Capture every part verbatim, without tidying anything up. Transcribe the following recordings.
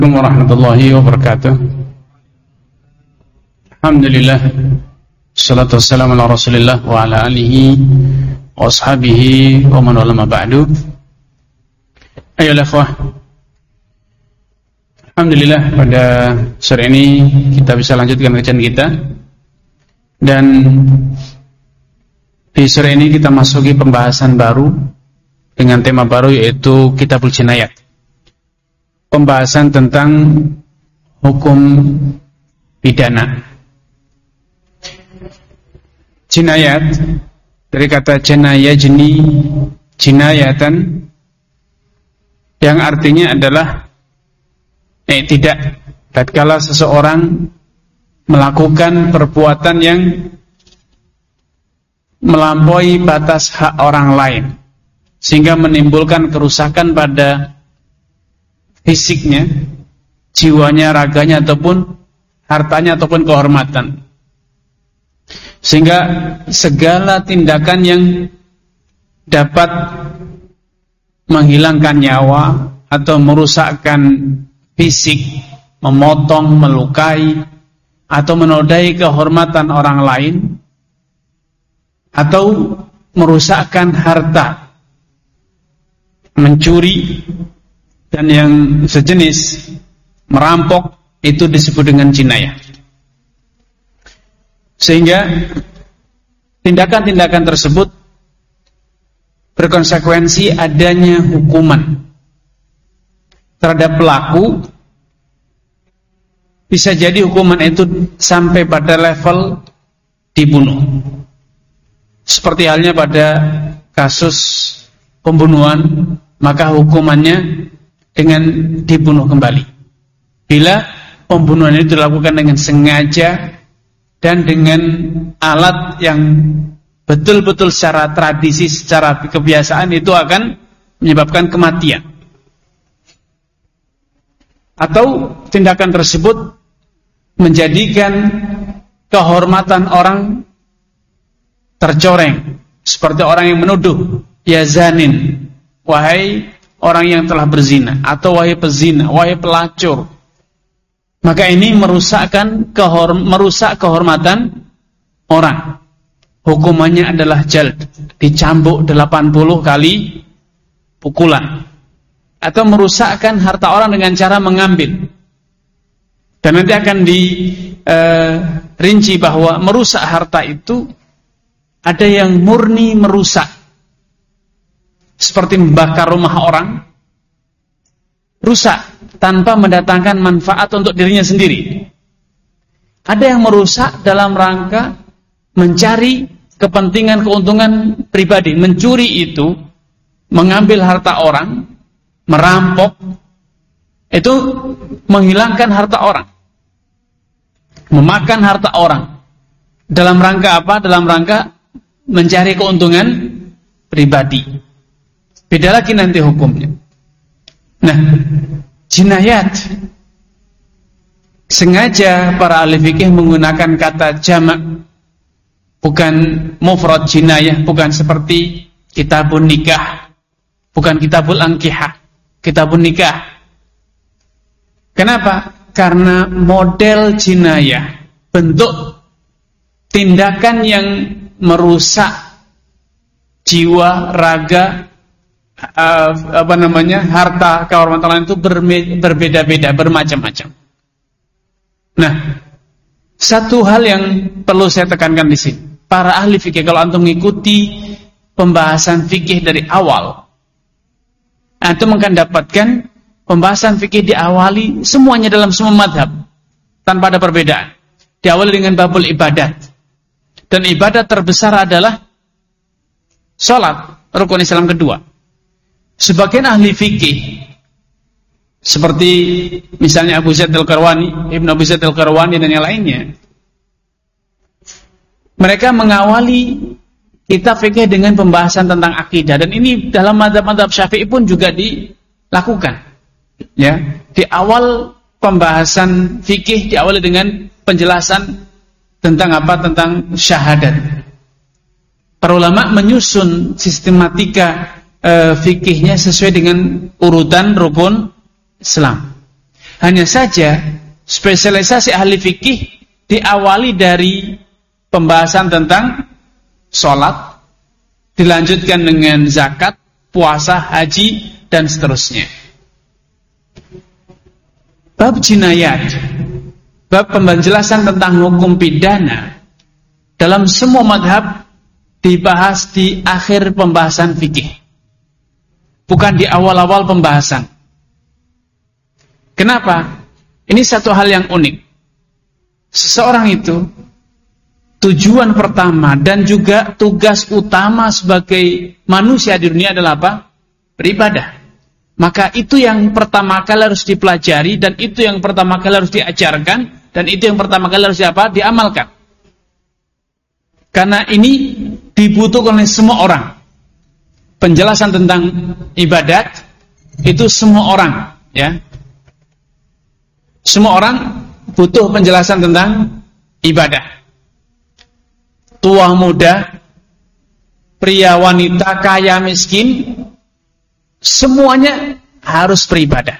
Assalamualaikum warahmatullahi wabarakatuh. Alhamdulillah, salatu wassalamu ala Rasulillah wa ala alihi wa ashabihi wa man wala ma ba'du. Ayolah ikhwah, alhamdulillah pada sore ini kita bisa lanjutkan kajian kita. Dan di sore ini kita masuki pembahasan baru dengan tema baru, yaitu Kitabul Jinayat. Pembahasan tentang hukum pidana. Jinayat dari kata jinayah, jeni, jinayatan, yang artinya adalah eh, tidak tatkala seseorang melakukan perbuatan yang melampaui batas hak orang lain sehingga menimbulkan kerusakan pada fisiknya, jiwanya, raganya, ataupun hartanya, ataupun kehormatan. Sehingga segala tindakan yang dapat menghilangkan nyawa atau merusakkan fisik, memotong, melukai, atau menodai kehormatan orang lain, atau merusakkan harta, mencuri, dan yang sejenis, merampok, itu disebut dengan jinayah. Sehingga tindakan-tindakan tersebut berkonsekuensi adanya hukuman terhadap pelaku. Bisa jadi hukuman itu sampai pada level dibunuh. Seperti halnya pada kasus pembunuhan, maka hukumannya dengan dibunuh kembali. Bila pembunuhan itu dilakukan dengan sengaja dan dengan alat yang betul-betul secara tradisi, secara kebiasaan, itu akan menyebabkan kematian. Atau tindakan tersebut menjadikan kehormatan orang tercoreng, seperti orang yang menuduh, ya zanin, wahai orang yang telah berzina, atau wahai pezina, wahai pelacur. Maka ini merusakkan kehorm- merusak kehormatan orang. Hukumannya adalah jald, dicambuk delapan puluh kali pukulan. Atau merusakkan harta orang dengan cara mengambil. Dan nanti akan dirinci eh, bahwa merusak harta itu ada yang murni merusak, seperti membakar rumah orang, rusak tanpa mendatangkan manfaat untuk dirinya sendiri. Ada yang merusak dalam rangka mencari kepentingan, keuntungan pribadi. Mencuri itu mengambil harta orang, merampok, itu menghilangkan harta orang, memakan harta orang. Dalam rangka apa? Dalam rangka mencari keuntungan pribadi. Beda lagi nanti hukumnya. Nah, jinayat, sengaja para ahli fikih menggunakan kata jamak, bukan mufrad jinayah, bukan seperti kitabun nikah, bukan kitabul ankihah, kitabun nikah. Kenapa? Karena model jinayah, bentuk tindakan yang merusak jiwa, raga, uh, apa namanya, harta, kehormatan itu berbeda-beda, bermacam-macam. Nah, satu hal yang perlu saya tekankan di sini, para ahli fikih, kalau antum mengikuti pembahasan fikih dari awal, antum akan dapatkan pembahasan fikih diawali semuanya dalam semua madhab tanpa ada perbedaan. Diawali dengan babul ibadat. Dan ibadat terbesar adalah salat, rukun Islam kedua. Sebagian ahli fikih seperti misalnya Abu Zaid Al-Qarwani, Ibn Abu Zaid Al-Qarwani dan yang lainnya, mereka mengawali kitab fikih dengan pembahasan tentang akidah, dan ini dalam mazhab-mazhab Syafi'i pun juga dilakukan. Ya, di awal pembahasan fikih diawali dengan penjelasan tentang apa? Tentang syahadat. Para ulama menyusun sistematika e, fikihnya sesuai dengan urutan rukun Islam. Hanya saja spesialisasi ahli fikih diawali dari pembahasan tentang sholat, dilanjutkan dengan zakat, puasa, haji, dan seterusnya. Bab jinayat, bab penjelasan tentang hukum pidana, dalam semua madhab dibahas di akhir pembahasan fikih, bukan di awal-awal pembahasan. Kenapa? Ini satu hal yang unik. Seseorang itu tujuan pertama dan juga tugas utama sebagai manusia di dunia adalah apa? Beribadah. Maka itu yang pertama kali harus dipelajari, dan itu yang pertama kali harus diajarkan, dan itu yang pertama kali harus apa? Diamalkan. Karena ini dibutuhkan oleh semua orang. Penjelasan tentang ibadat itu semua orang, ya. Semua orang butuh penjelasan tentang ibadah. Tua muda, pria wanita, kaya miskin, semuanya harus beribadah.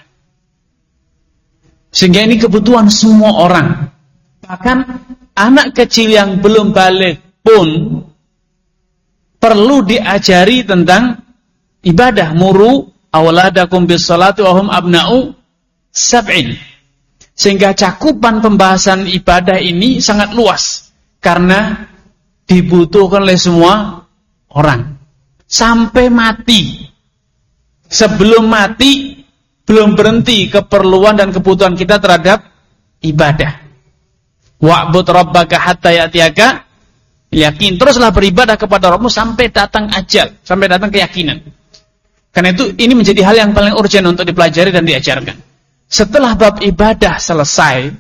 Sehingga ini kebutuhan semua orang. Bahkan anak kecil yang belum balik pun perlu diajari tentang ibadah. Muru awladakum bis salati wa hum abna'u sab'in. Sehingga cakupan pembahasan ibadah ini sangat luas, karena dibutuhkan oleh semua orang sampai mati. Sebelum mati belum berhenti keperluan dan kebutuhan kita terhadap ibadah. Wa'bud rabbaka hatta ya'tiyaka yakin. Teruslah beribadah kepada Rabbmu sampai datang ajal, sampai datang keyakinan. Karena itu ini menjadi hal yang paling urgent untuk dipelajari dan diajarkan. Setelah bab ibadah selesai,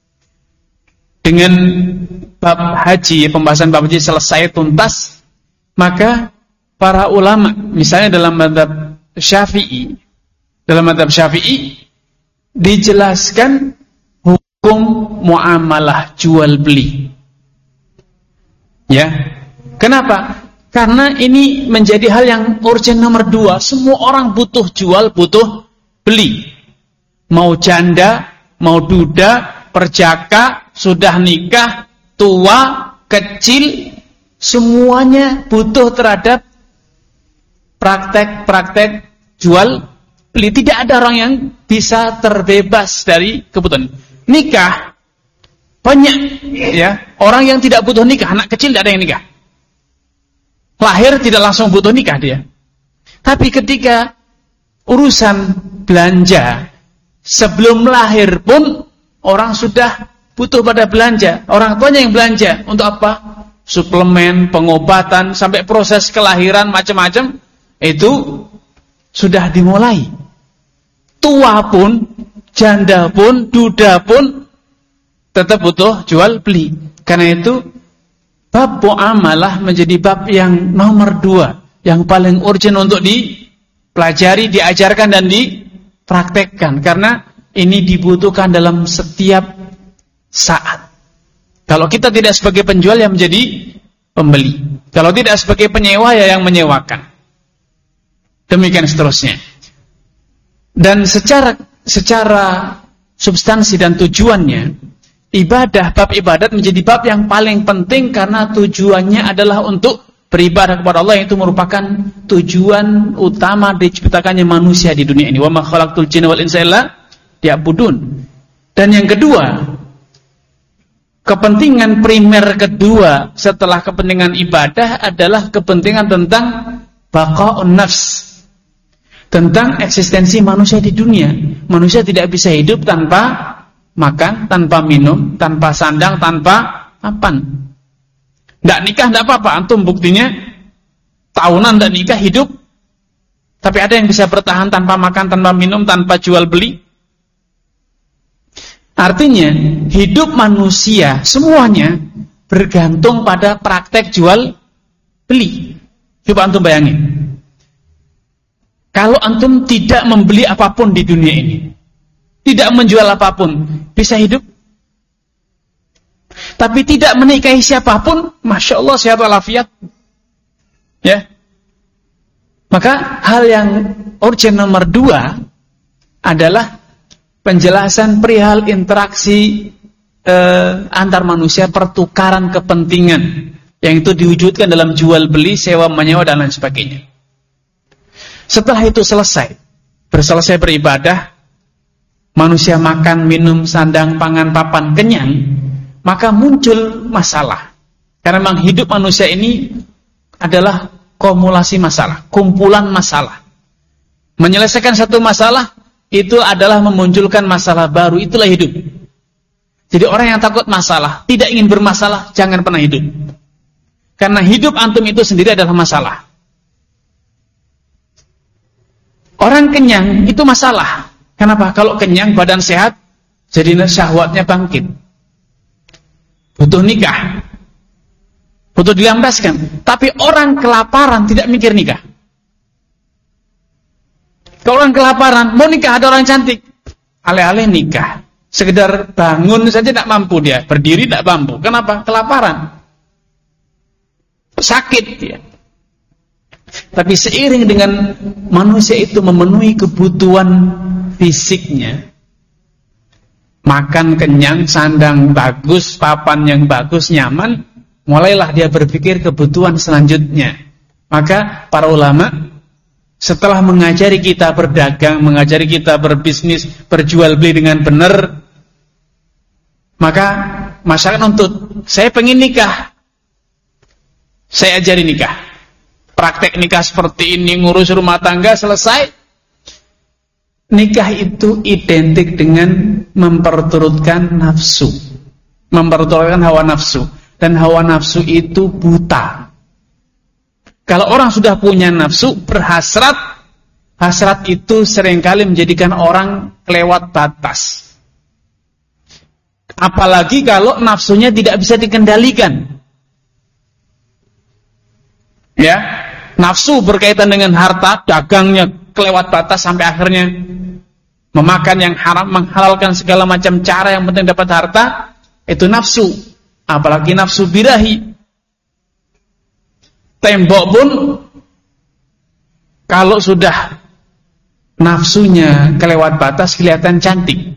dengan bab haji, pembahasan bab haji selesai tuntas, maka para ulama, misalnya dalam mazhab Syafi'i, dalam mazhab Syafi'i dijelaskan hukum muamalah jual beli. Ya, kenapa? Karena ini menjadi hal yang urgent nomor dua. Semua orang butuh jual, butuh beli. Mau janda, mau duda, perjaka, sudah nikah, tua, kecil, semuanya butuh terhadap praktek-praktek jual beli. Tidak ada orang yang bisa terbebas dari kebutuhan. Nikah banyak, ya. Orang yang tidak butuh nikah, anak kecil tidak ada yang nikah. Lahir tidak langsung butuh nikah dia. Tapi ketika urusan belanja, sebelum lahir pun orang sudah butuh pada belanja. Orang tuanya yang belanja. Untuk apa? Suplemen, pengobatan, sampai proses kelahiran, macam-macam. Itu sudah dimulai. Tua pun, janda pun, duda pun tetap butuh jual beli. Karena itu bab muamalah menjadi bab yang nomor dua, yang paling urgent untuk dipelajari, diajarkan dan dipraktekkan. Karena ini dibutuhkan dalam setiap saat. Kalau kita tidak sebagai penjual, yang menjadi pembeli. Kalau tidak sebagai penyewa, ya yang menyewakan. Demikian seterusnya. Dan secara secara substansi dan tujuannya, ibadah, bab ibadat menjadi bab yang paling penting, karena tujuannya adalah untuk beribadah kepada Allah, yang itu merupakan tujuan utama diciptakannya manusia di dunia ini. Wa ma khalaqtul jinna wal insa illa liya'budun. Dan yang kedua, kepentingan primer kedua setelah kepentingan ibadah adalah kepentingan tentang baqa'un nafs, tentang eksistensi manusia di dunia. Manusia tidak bisa hidup tanpa makan, tanpa minum, tanpa sandang, tanpa papan. Tidak nikah tidak apa-apa, antum buktinya tahunan tidak nikah, hidup. Tapi ada yang bisa bertahan tanpa makan, tanpa minum, tanpa jual beli. Artinya hidup manusia semuanya bergantung pada praktek jual beli. Coba antum bayangin, kalau antum tidak membeli apapun di dunia ini, tidak menjual apapun, bisa hidup? Tapi tidak menikahi siapapun, Masya Allah, sehat walafiat. Ya. Maka hal yang urgent nomor dua adalah penjelasan perihal interaksi eh, antar manusia, pertukaran kepentingan yang itu diwujudkan dalam jual beli, sewa menyewa dan lain sebagainya. Setelah itu selesai, berselesai beribadah, manusia makan, minum, sandang, pangan, papan, kenyang, maka muncul masalah. Karena memang hidup manusia ini adalah kumulasi masalah, kumpulan masalah. Menyelesaikan satu masalah itu adalah memunculkan masalah baru, itulah hidup. Jadi orang yang takut masalah, tidak ingin bermasalah, jangan pernah hidup. Karena hidup antum itu sendiri adalah masalah. Orang kenyang itu masalah. Kenapa? Kalau kenyang, badan sehat, jadi syahwatnya bangkit. Butuh nikah, butuh dilampiaskan. Tapi orang kelaparan tidak mikir nikah. Kalau orang kelaparan, mau nikah, ada orang cantik, alih-alih nikah. Sekedar bangun saja tidak mampu dia, berdiri tidak mampu. Kenapa? Kelaparan. Sakit dia. Tapi seiring dengan manusia itu memenuhi kebutuhan fisiknya, makan kenyang, sandang bagus, papan yang bagus, nyaman, mulailah dia berpikir kebutuhan selanjutnya. Maka para ulama setelah mengajari kita berdagang, mengajari kita berbisnis, berjual beli dengan benar, maka masyarakat nuntut, saya pengen nikah, saya ajari nikah, praktek nikah seperti ini, ngurus rumah tangga, selesai. Nikah itu identik dengan memperturutkan nafsu, memperturutkan hawa nafsu, dan hawa nafsu itu buta. Kalau orang sudah punya nafsu, berhasrat, hasrat itu seringkali menjadikan orang kelewat batas. Apalagi kalau nafsunya tidak bisa dikendalikan. Ya, nafsu berkaitan dengan harta, dagangnya kelewat batas sampai akhirnya memakan yang haram, menghalalkan segala macam cara yang penting dapat harta, itu nafsu. Apalagi nafsu birahi. Tembok pun kalau sudah nafsunya kelewat batas kelihatan cantik.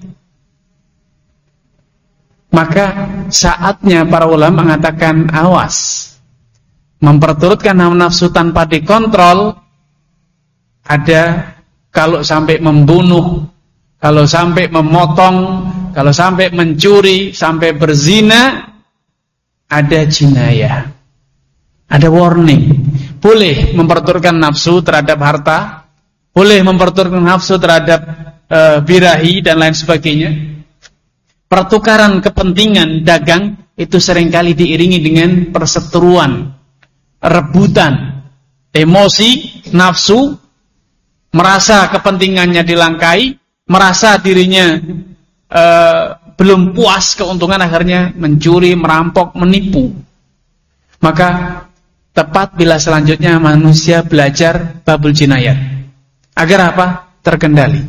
Maka saatnya para ulama mengatakan awas. Memperturutkan hawa nafsu tanpa dikontrol, ada kalau sampai membunuh, kalau sampai memotong, kalau sampai mencuri, sampai berzina, ada jinayah. Ada warning. Boleh memperturutkan nafsu terhadap harta, boleh memperturutkan nafsu terhadap e, birahi dan lain sebagainya. Pertukaran kepentingan dagang itu seringkali diiringi dengan perseteruan, rebutan, emosi, nafsu, merasa kepentingannya dilangkai, merasa dirinya e, belum puas keuntungan, akhirnya mencuri, merampok, menipu. Maka tepat bila selanjutnya manusia belajar babul jinayat. Agar apa? Terkendali.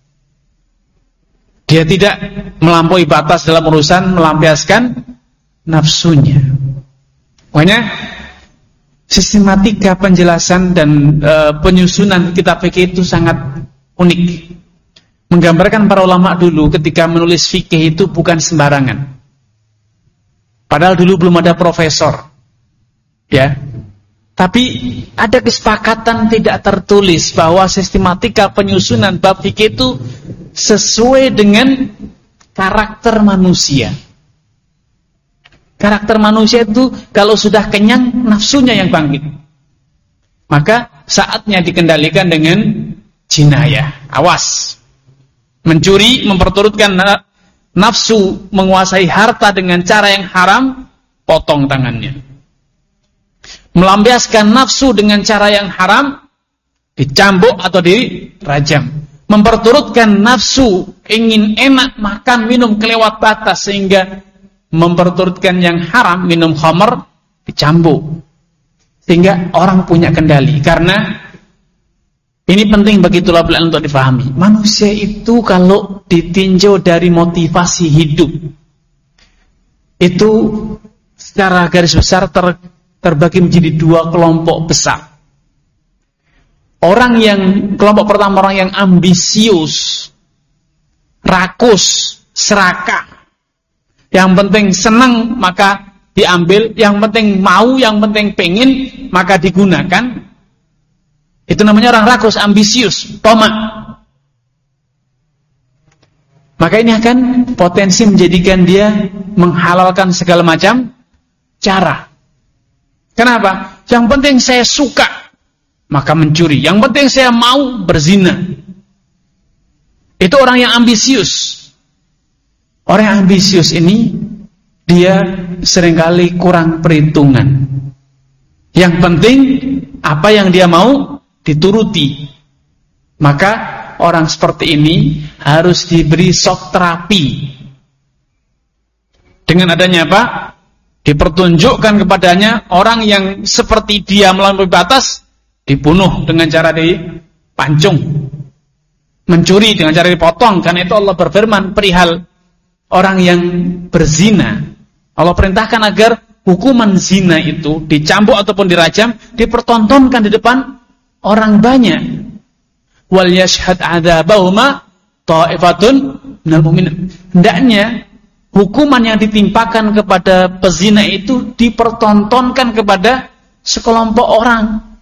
Dia tidak melampaui batas dalam urusan melampiaskan nafsunya. Makanya sistematika penjelasan dan e, penyusunan kitab fikih itu sangat unik. Menggambarkan para ulama dulu ketika menulis fikih itu bukan sembarangan. Padahal dulu belum ada profesor. Ya. Tapi ada kesepakatan tidak tertulis bahwa sistematika penyusunan bab fikih itu sesuai dengan karakter manusia. Karakter manusia itu kalau sudah kenyang, nafsunya yang bangkit. Maka saatnya dikendalikan dengan jinayah. Awas. Mencuri, memperturutkan nafsu, menguasai harta dengan cara yang haram, potong tangannya. Melampiaskan nafsu dengan cara yang haram, dicambuk atau dirajam. Memperturutkan nafsu, ingin enak, makan, minum kelewat batas, sehingga memperturutkan yang haram, minum khamr, dicambuk. Sehingga orang punya kendali. Karena ini penting bagi tulabul ilm untuk difahami. Manusia itu kalau ditinjau dari motivasi hidup, itu secara garis besar ter terbagi menjadi dua kelompok besar. Orang yang kelompok pertama orang yang ambisius, rakus, serakah. Yang penting senang maka diambil, yang penting mau, yang penting pengen maka digunakan. Itu namanya orang rakus, ambisius, tamak. Maka ini akan potensi menjadikan dia menghalalkan segala macam cara. Kenapa? Yang penting saya suka, maka mencuri. Yang penting saya mau, berzina. Itu orang yang ambisius. Orang yang ambisius ini, dia seringkali kurang perhitungan. Yang penting, apa yang dia mau, dituruti. Maka, orang seperti ini harus diberi shock terapi. Dengan adanya apa? Dipertunjukkan kepadanya orang yang seperti dia melampaui batas, dibunuh dengan cara dipancung, mencuri dengan cara dipotong. Karena itu Allah berfirman perihal orang yang berzina. Allah perintahkan agar hukuman zina itu dicambuk ataupun dirajam, dipertontonkan di depan orang banyak. Wal yashhad adzabahuma ta'ifatun minal mu'minin. Hendaknya hukuman yang ditimpakan kepada pezina itu dipertontonkan kepada sekelompok orang.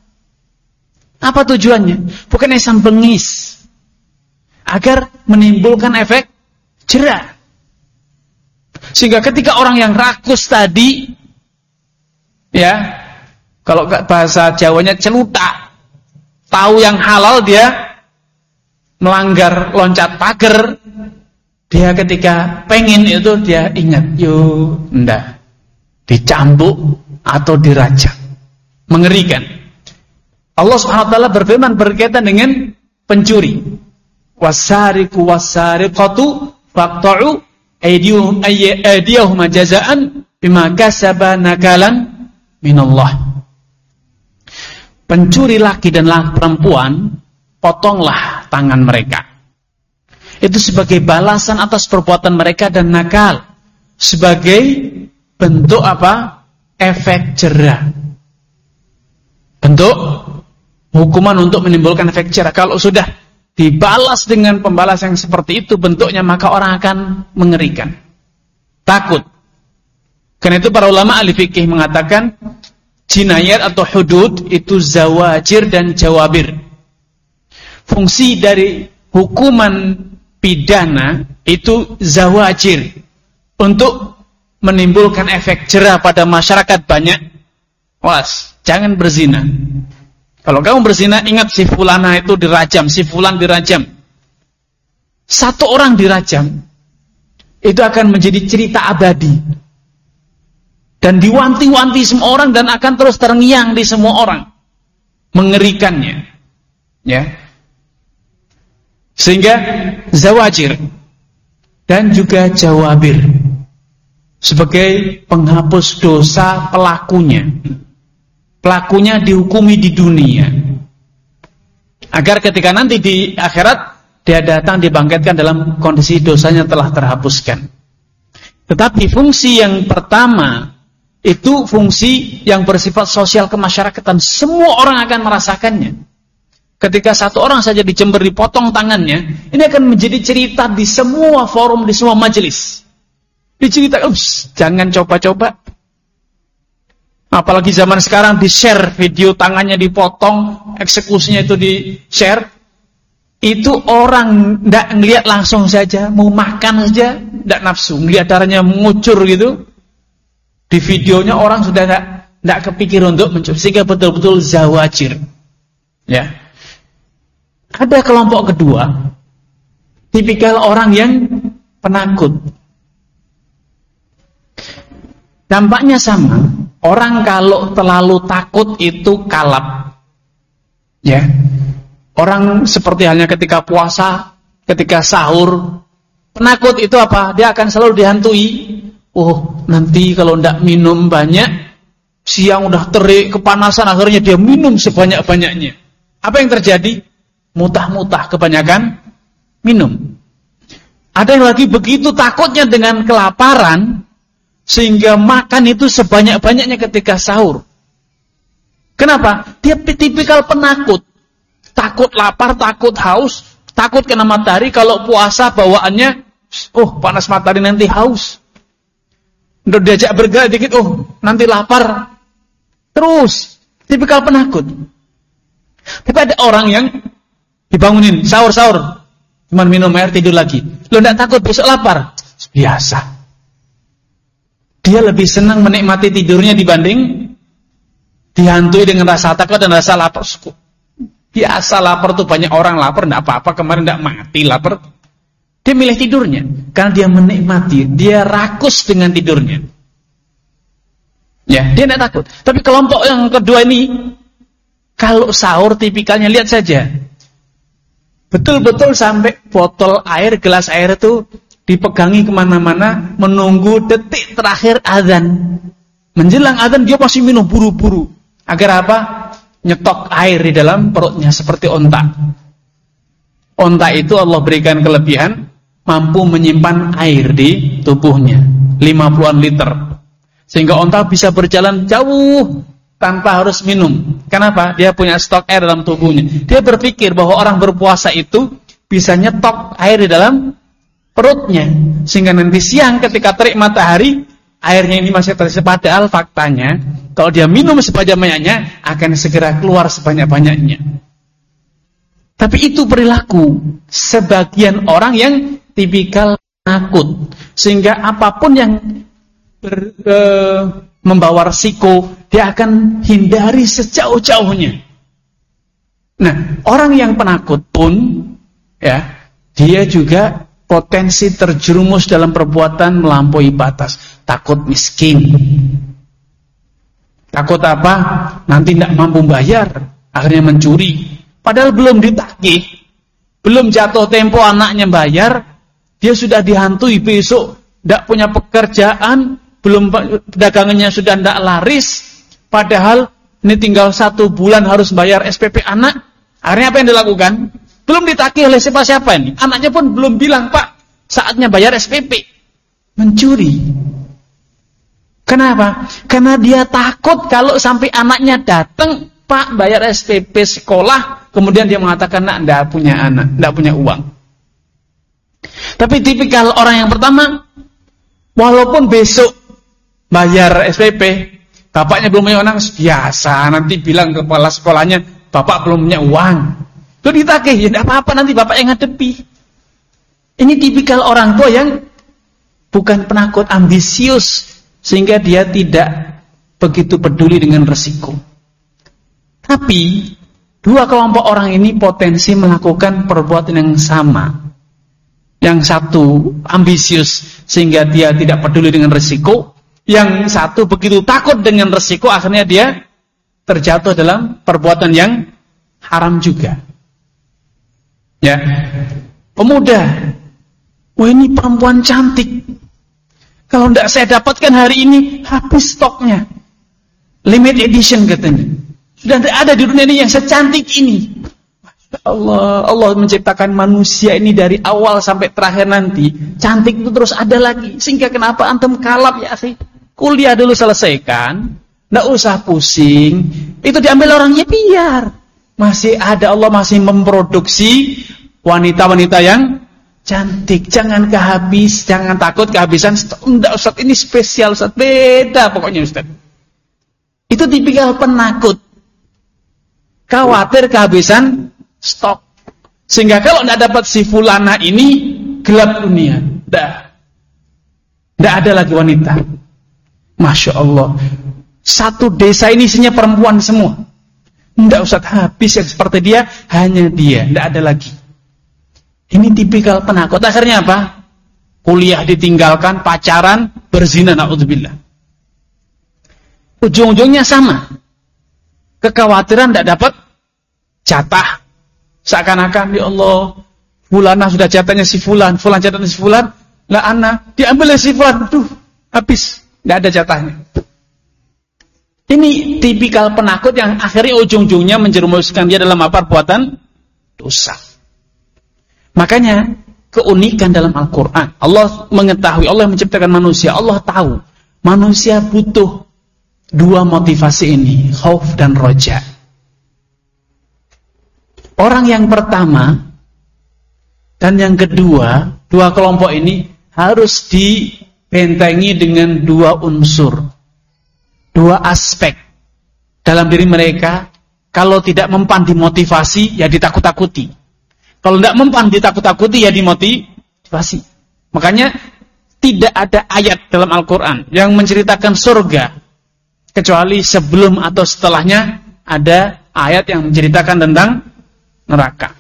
Apa tujuannya? Bukan esam bengis, agar menimbulkan efek jera. Sehingga ketika orang yang rakus tadi, ya, kalau bahasa Jawanya celutak, tahu yang halal, dia melanggar loncat pagar. Dia ketika pengen itu dia ingat, yo, ndak, dicambuk atau dirajam. Mengerikan. Allah Subhanahu wa taala berfirman berkaitan dengan pencuri. Wasariqu wasariqatu faqta'u aydiyahum aydiyahum jazaan bima kasaba nakalan minallah. Pencuri laki dan perempuan, potonglah tangan mereka. Itu sebagai balasan atas perbuatan mereka dan nakal, sebagai bentuk apa? Efek jera. Bentuk hukuman untuk menimbulkan efek jera. Kalau sudah dibalas dengan pembalasan yang seperti itu bentuknya, maka orang akan mengerikan, takut. Karena itu para ulama ahli fikih mengatakan jinayat atau hudud itu zawajir dan jawabir. Fungsi dari hukuman pidana itu zawajir, untuk menimbulkan efek jera pada masyarakat banyak. Was, jangan berzina. Kalau kamu berzina, ingat si fulana itu dirajam, si fulan dirajam. Satu orang dirajam, itu akan menjadi cerita abadi. Dan diwanti-wanti semua orang, dan akan terus terngiang di semua orang. Mengerikannya. Ya. Sehingga zawajir dan juga jawabir sebagai penghapus dosa pelakunya. Pelakunya dihukumi di dunia, agar ketika nanti di akhirat dia datang dibangkitkan dalam kondisi dosanya telah terhapuskan. Tetapi fungsi yang pertama itu fungsi yang bersifat sosial kemasyarakatan. Semua orang akan merasakannya. Ketika satu orang saja dijember, dipotong tangannya, ini akan menjadi cerita di semua forum, di semua majelis. Diceritakan, jangan coba-coba. Apalagi zaman sekarang di-share video tangannya dipotong, eksekusinya itu di-share. Itu orang tidak ngelihat langsung saja, mau makan saja tidak nafsu, ngelihat darahnya mengucur gitu. Di videonya orang sudah tidak tidak kepikir untuk mencuri, sehingga betul-betul zawajir. Ya. Ada kelompok kedua, tipikal orang yang penakut. Dampaknya sama. Orang kalau terlalu takut itu kalap. Ya. Orang seperti halnya ketika puasa, ketika sahur, penakut itu apa? Dia akan selalu dihantui. Oh, nanti kalau tidak minum banyak, siang udah terik, kepanasan, akhirnya dia minum sebanyak-banyaknya. Apa yang terjadi? Mutah-mutah kebanyakan minum. Ada yang lagi begitu takutnya dengan kelaparan, sehingga makan itu sebanyak-banyaknya ketika sahur. Kenapa? Dia tipikal penakut. Takut lapar, takut haus, takut kena matahari. Kalau puasa bawaannya, oh panas matahari nanti haus. Udah diajak bergerak dikit, oh nanti lapar. Terus, tipikal penakut. Tapi ada orang yang dibangunin, sahur-sahur, cuman minum air tidur lagi. Lo enggak takut besok lapar? Biasa. Dia lebih senang menikmati tidurnya dibanding dihantui dengan rasa takut dan rasa lapar. Biasa lapar tuh, banyak orang lapar, enggak apa-apa, kemarin enggak mati lapar. Dia milih tidurnya karena dia menikmati, dia rakus dengan tidurnya. Ya, dia enggak takut. Tapi kelompok yang kedua ini, kalau sahur tipikalnya lihat saja. Betul-betul sampai botol air, gelas air itu dipegangi kemana-mana, menunggu detik terakhir azan. Menjelang azan dia masih minum buru-buru. Agar apa? Nyetok air di dalam perutnya seperti onta. Onta itu Allah berikan kelebihan, mampu menyimpan air di tubuhnya, lima puluhan liter. Sehingga onta bisa berjalan jauh tanpa harus minum. Kenapa? Dia punya stok air dalam tubuhnya. Dia berpikir bahwa orang berpuasa itu bisa nyetok air di dalam perutnya, sehingga nanti siang ketika terik matahari airnya ini masih tersisa. Padahal faktanya kalau dia minum sebanyak-banyaknya akan segera keluar sebanyak-banyaknya. Tapi itu perilaku sebagian orang yang tipikal takut, sehingga apapun yang ber, e, membawa risiko dia akan hindari sejauh-jauhnya. Nah, orang yang penakut pun ya, dia juga potensi terjerumus dalam perbuatan melampaui batas. Takut miskin. Takut apa? Nanti tidak mampu bayar, akhirnya mencuri. Padahal belum ditagih, belum jatuh tempo anaknya bayar, dia sudah dihantui besok, tidak punya pekerjaan, belum dagangannya sudah tidak laris. Padahal ini tinggal satu bulan harus bayar S P P anak. Akhirnya apa yang dilakukan? Belum ditagih oleh siapa-siapa ini. Anaknya pun belum bilang, Pak, saatnya bayar S P P. Mencuri. Kenapa? Karena dia takut kalau sampai anaknya datang, Pak, bayar S P P sekolah, kemudian dia mengatakan, nak, enggak punya anak, enggak punya uang. Tapi tipikal orang yang pertama, walaupun besok bayar S P P, bapaknya belum punya uang, biasa, nanti bilang ke kepala sekolahnya, bapak belum punya uang. Itu ditagih, ya enggak apa-apa, nanti bapak yang ngadepi. Ini tipikal orang tua yang bukan penakut, ambisius, sehingga dia tidak begitu peduli dengan resiko. Tapi dua kelompok orang ini potensi melakukan perbuatan yang sama. Yang satu ambisius sehingga dia tidak peduli dengan resiko, yang satu begitu takut dengan resiko akhirnya dia terjatuh dalam perbuatan yang haram juga. Ya, pemuda, wah ini perempuan cantik. Kalau tidak saya dapatkan hari ini, habis stoknya. Limited edition katanya. Sudah tidak ada di dunia ini yang secantik ini. Masya Allah, Allah menciptakan manusia ini dari awal sampai terakhir nanti. Cantik itu terus ada lagi. Sehingga kenapa antum kalap ya akhi? Kuliah dulu selesaikan, tidak usah pusing. Itu diambil orangnya biar. Masih ada, Allah masih memproduksi wanita-wanita yang cantik. Jangan kehabis, jangan takut kehabisan. Enggak Ustaz, ini spesial Ustaz, beda pokoknya Ustaz. Itu tipikal penakut. Khawatir kehabisan stok. Sehingga kalau tidak dapat si fulana ini, gelap dunia. Tidak. Tidak ada lagi wanita. Masya Allah. Satu desa ini isinya perempuan semua. Tidak Ustaz, habis yang seperti dia, hanya dia. Tidak ada lagi. Ini tipikal penakut. Akhirnya apa? Kuliah ditinggalkan, pacaran, berzina, na'udzubillah. Ujung-ujungnya sama. Kekhawatiran tidak dapat jatah. Seakan-akan, ya Allah, fulana sudah jatahnya si fulan, fulan jatahnya si fulan, lah ana, diambil si fulan, tuh, habis, tidak ada jatahnya. Ini tipikal penakut yang akhirnya ujung-ujungnya menjerumuskan dia dalam apa? Perbuatan dosa. Makanya keunikan dalam Al-Quran, Allah mengetahui, Allah menciptakan manusia, Allah tahu manusia butuh dua motivasi ini, khauf dan roja. Orang yang pertama Dan yang kedua, dua kelompok ini harus dibentengi dengan dua unsur, dua aspek dalam diri mereka. Kalau tidak mempan dimotivasi, ya ditakut-takuti. Kalau tidak mempan ditakut-takuti, ya dimotivasi. Makanya tidak ada ayat dalam Al-Quran yang menceritakan surga kecuali sebelum atau setelahnya ada ayat yang menceritakan tentang neraka.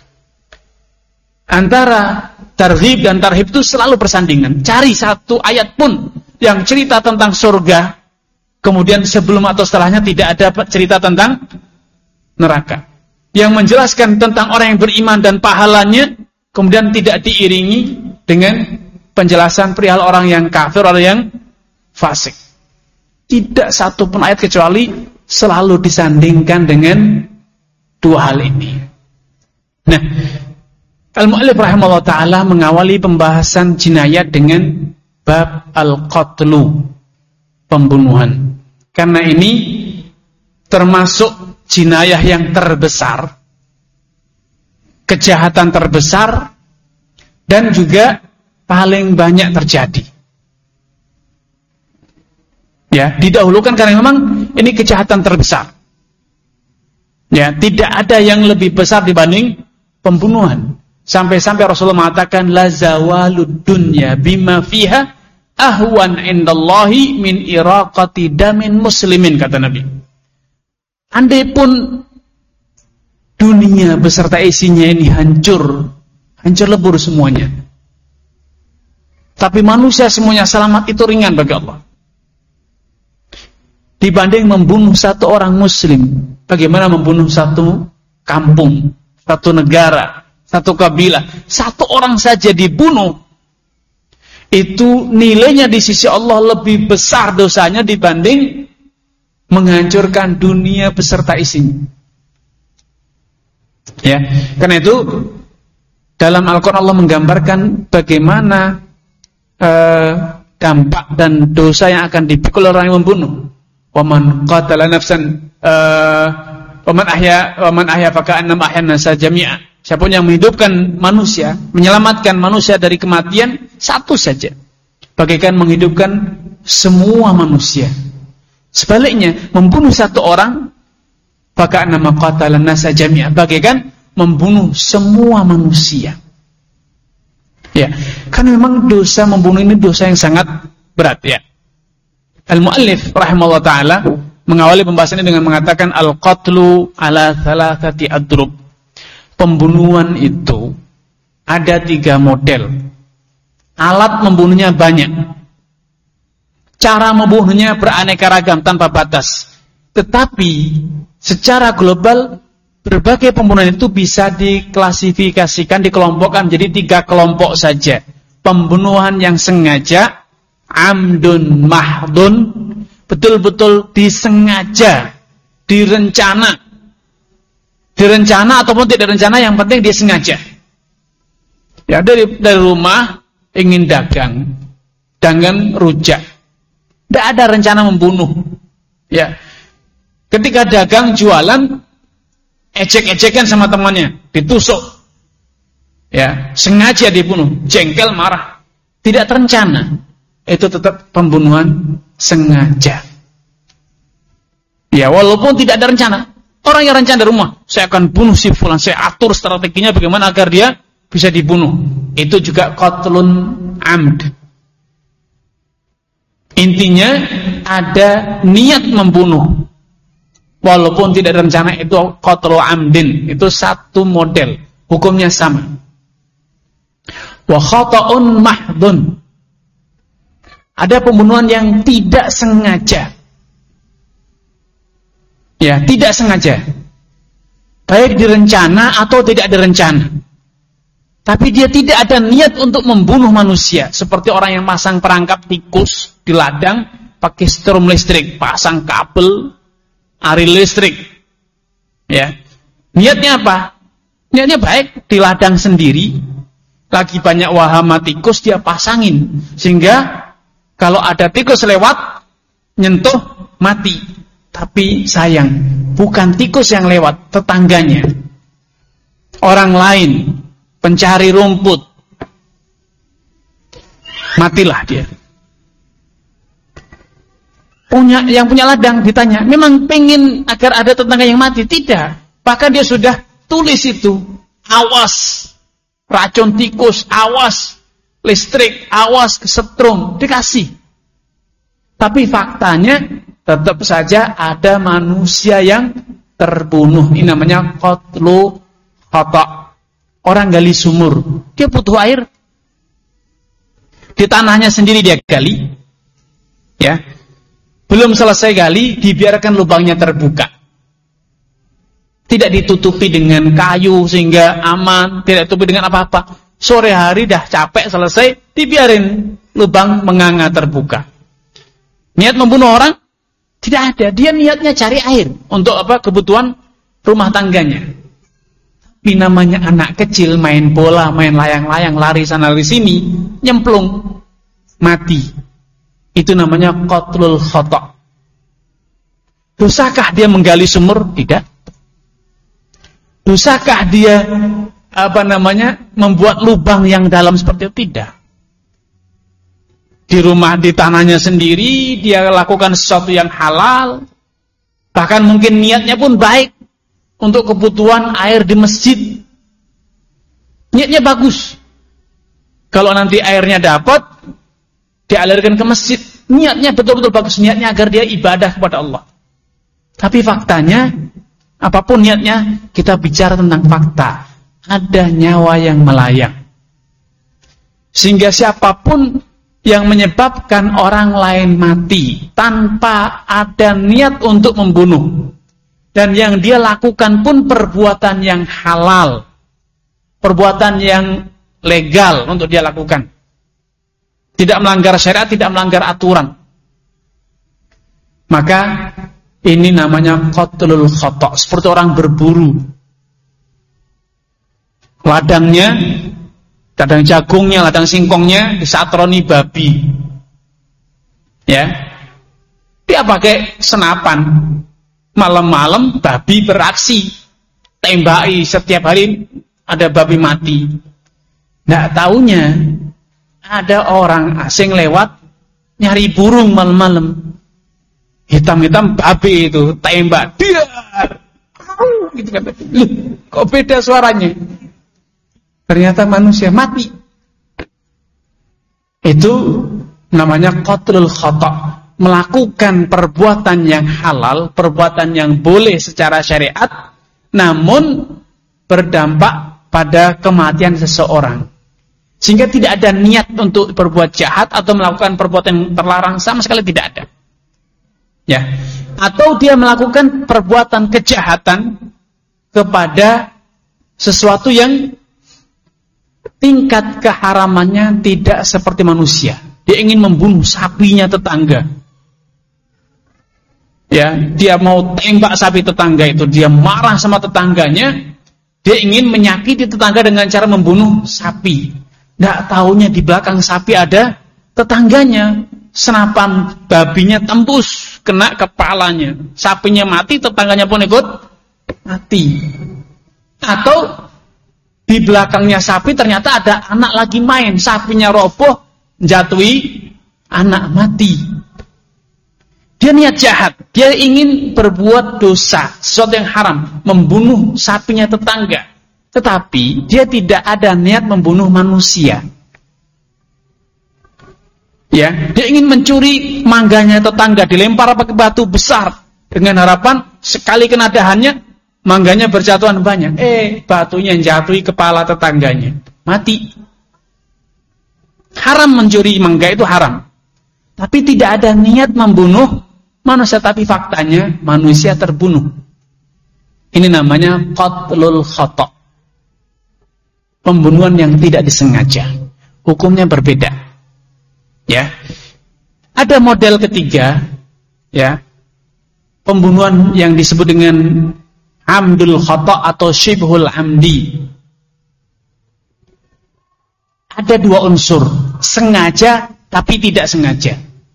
Antara targhib dan tarhib itu selalu bersandingan. Cari satu ayat pun yang cerita tentang surga, kemudian sebelum atau setelahnya tidak ada cerita tentang neraka. Yang menjelaskan tentang orang yang beriman dan pahalanya, kemudian tidak diiringi dengan penjelasan perihal orang yang kafir, orang yang fasik. Tidak satu pun ayat kecuali selalu disandingkan dengan dua hal ini. Nah, Al-Mu'allif rahimahullah ta'ala mengawali pembahasan jinayat dengan bab al-qatlu, pembunuhan. Karena ini termasuk jinayah yang terbesar, kejahatan terbesar, dan juga paling banyak terjadi. Ya, didahulukan karena memang ini kejahatan terbesar. Ya, tidak ada yang lebih besar dibanding pembunuhan. Sampai-sampai Rasulullah mengatakan la zawalud dunya bima fiha ahwan indallahi min iraqati damin muslimin, kata Nabi. Andai pun dunia beserta isinya ini hancur, hancur lebur semuanya, tapi manusia semuanya selamat, itu ringan bagi Allah dibanding membunuh satu orang muslim. Bagaimana membunuh satu kampung, satu negara, satu kabilah. Satu orang saja dibunuh, itu nilainya di sisi Allah lebih besar dosanya dibanding menghancurkan dunia beserta isinya. Ya, karena itu dalam Al-Quran Allah menggambarkan bagaimana eh, dampak dan dosa yang akan dipikul orang yang membunuh. Waman qatala nafsan uh, waman ahya waman ahya faka'annama ahyan nasa jami'a. Siapa yang menghidupkan manusia, menyelamatkan manusia dari kematian, satu saja, bagaikan menghidupkan semua manusia. Sebaliknya, membunuh satu orang, faka'annama qatala nasa jami'a, bagaikan membunuh semua manusia. Ya, kan memang dosa membunuh ini dosa yang sangat berat, ya. Al-Mu'allif rahimahullah ta'ala mengawali pembahasannya dengan mengatakan al-qatlu ala thalathati adrub. Pembunuhan itu ada tiga model. Alat membunuhnya banyak, cara membunuhnya beraneka ragam tanpa batas. Tetapi secara global berbagai pembunuhan itu bisa diklasifikasikan, dikelompokkan jadi tiga kelompok saja. Pembunuhan yang sengaja, amdun mahdun, betul-betul disengaja, direncana, direncana ataupun tidak direncana, yang penting dia sengaja. Ya, dari dari rumah ingin dagang, dagang rujak, tidak ada rencana membunuh. Ya, ketika dagang jualan, ejek-ejekan sama temannya, ditusuk. Ya, sengaja dibunuh, jengkel marah, tidak terencana. Itu tetap pembunuhan sengaja. Ya, walaupun tidak ada rencana. Orang yang rencana di rumah, saya akan bunuh si fulan, saya atur strateginya bagaimana agar dia bisa dibunuh. Itu juga qatlun amd. Intinya ada niat membunuh, walaupun tidak ada rencana, itu qatlu amdin. Itu satu model, hukumnya sama. Wa khata'un mahdun. Ada pembunuhan yang tidak sengaja. Ya, tidak sengaja. Baik direncana atau tidak direncana. Tapi dia tidak ada niat untuk membunuh manusia. Seperti orang yang pasang perangkap tikus di ladang, pakai strom listrik, pasang kabel, ari listrik. Ya. Niatnya apa? Niatnya baik, di ladang sendiri, lagi banyak wahana tikus, dia pasangin. Sehingga kalau ada tikus lewat, nyentuh, mati. Tapi sayang, bukan tikus yang lewat, tetangganya. Orang lain, pencari rumput. Matilah dia. Punya yang punya ladang ditanya, memang pengen agar ada tetangga yang mati? Tidak. Bahkan dia sudah tulis itu, awas racun tikus, awas listrik, awas kesetrum, dikasih. Tapi faktanya tetap saja ada manusia yang terbunuh. Ini namanya qatlu khata'. Orang gali sumur, dia butuh air, di tanahnya sendiri dia gali, ya, belum selesai gali, dibiarkan lubangnya terbuka, tidak ditutupi dengan kayu sehingga aman, tidak ditutupi dengan apa-apa. Sore hari dah capek selesai, dibiarin lubang menganga terbuka. Niat membunuh orang tidak ada, dia niatnya cari air untuk apa? Kebutuhan rumah tangganya. Tapi namanya anak kecil main bola, main layang-layang, lari sana lari sini, nyemplung, mati. Itu namanya qatlul khata'. Dosakah dia menggali sumur? Tidak. Dosakah dia apa namanya membuat lubang yang dalam seperti itu? Tidak. Di rumah, di tanahnya sendiri dia lakukan sesuatu yang halal, bahkan mungkin niatnya pun baik untuk kebutuhan air di masjid, niatnya bagus. Kalau nanti airnya dapat, dialirkan ke masjid, niatnya betul-betul bagus, niatnya agar dia ibadah kepada Allah. Tapi faktanya, apapun niatnya, kita bicara tentang fakta, ada nyawa yang melayang. Sehingga siapapun yang menyebabkan orang lain mati tanpa ada niat untuk membunuh, dan yang dia lakukan pun perbuatan yang halal, perbuatan yang legal untuk dia lakukan, tidak melanggar syariat, tidak melanggar aturan, maka ini namanya qatlul khata'. Seperti orang berburu, ladangnya, ladang jagungnya, ladang singkongnya disatroni babi, ya, dia pakai senapan. Malam-malam babi beraksi, tembaki, setiap hari ada babi mati. Nggak taunya ada orang asing lewat nyari burung malam-malam, hitam-hitam babi itu tembak, dia, gitu kan? Loh, kok beda suaranya? Ternyata manusia mati. Itu namanya qatlul khata'. Melakukan perbuatan yang halal, perbuatan yang boleh secara syariat, namun berdampak pada kematian seseorang, sehingga tidak ada niat untuk berbuat jahat atau melakukan perbuatan yang terlarang, sama sekali tidak ada, ya. Atau dia melakukan perbuatan kejahatan kepada sesuatu yang tingkat keharamannya tidak seperti manusia. Dia ingin membunuh sapinya tetangga, ya, dia mau tembak sapi tetangga itu, dia marah sama tetangganya, dia ingin menyakiti tetangga dengan cara membunuh sapi. Nggak taunya di belakang sapi ada tetangganya, senapan babinya tembus kena kepalanya, sapinya mati, tetangganya pun ikut mati. Atau di belakangnya sapi ternyata ada anak lagi main, sapinya roboh, jatuhi anak, mati. Dia niat jahat, dia ingin berbuat dosa, sesuatu yang haram, membunuh sapinya tetangga, tetapi dia tidak ada niat membunuh manusia. Ya, dia ingin mencuri mangganya tetangga, dilempar pakai batu besar dengan harapan sekali kena dahannya mangganya berjatuhan banyak. Eh, batunya jatuhi kepala tetangganya, mati. Haram mencuri mangga, itu haram. Tapi tidak ada niat membunuh manusia, tapi faktanya manusia terbunuh. Ini namanya qatlul khata'. Pembunuhan yang tidak disengaja. Hukumnya berbeda. Ya. Ada model ketiga, ya. Pembunuhan yang disebut dengan amdul khata' atau syibhul amdi. Ada dua unsur, sengaja tapi tidak sengaja.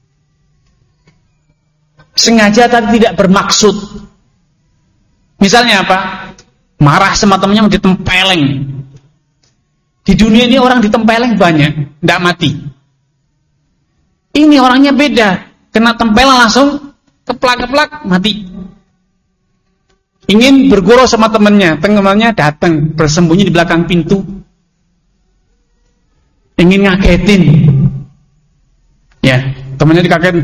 Sengaja tapi tidak bermaksud. Misalnya apa? Marah sama temannya mau ditempeleng. Di dunia ini orang ditempeleng banyak, tidak mati. Ini orangnya beda, kena tempelan langsung keplak-keplak mati. Ingin bergurau sama temannya, temannya datang bersembunyi di belakang pintu, ingin ngagetin, ya temannya dikagetin,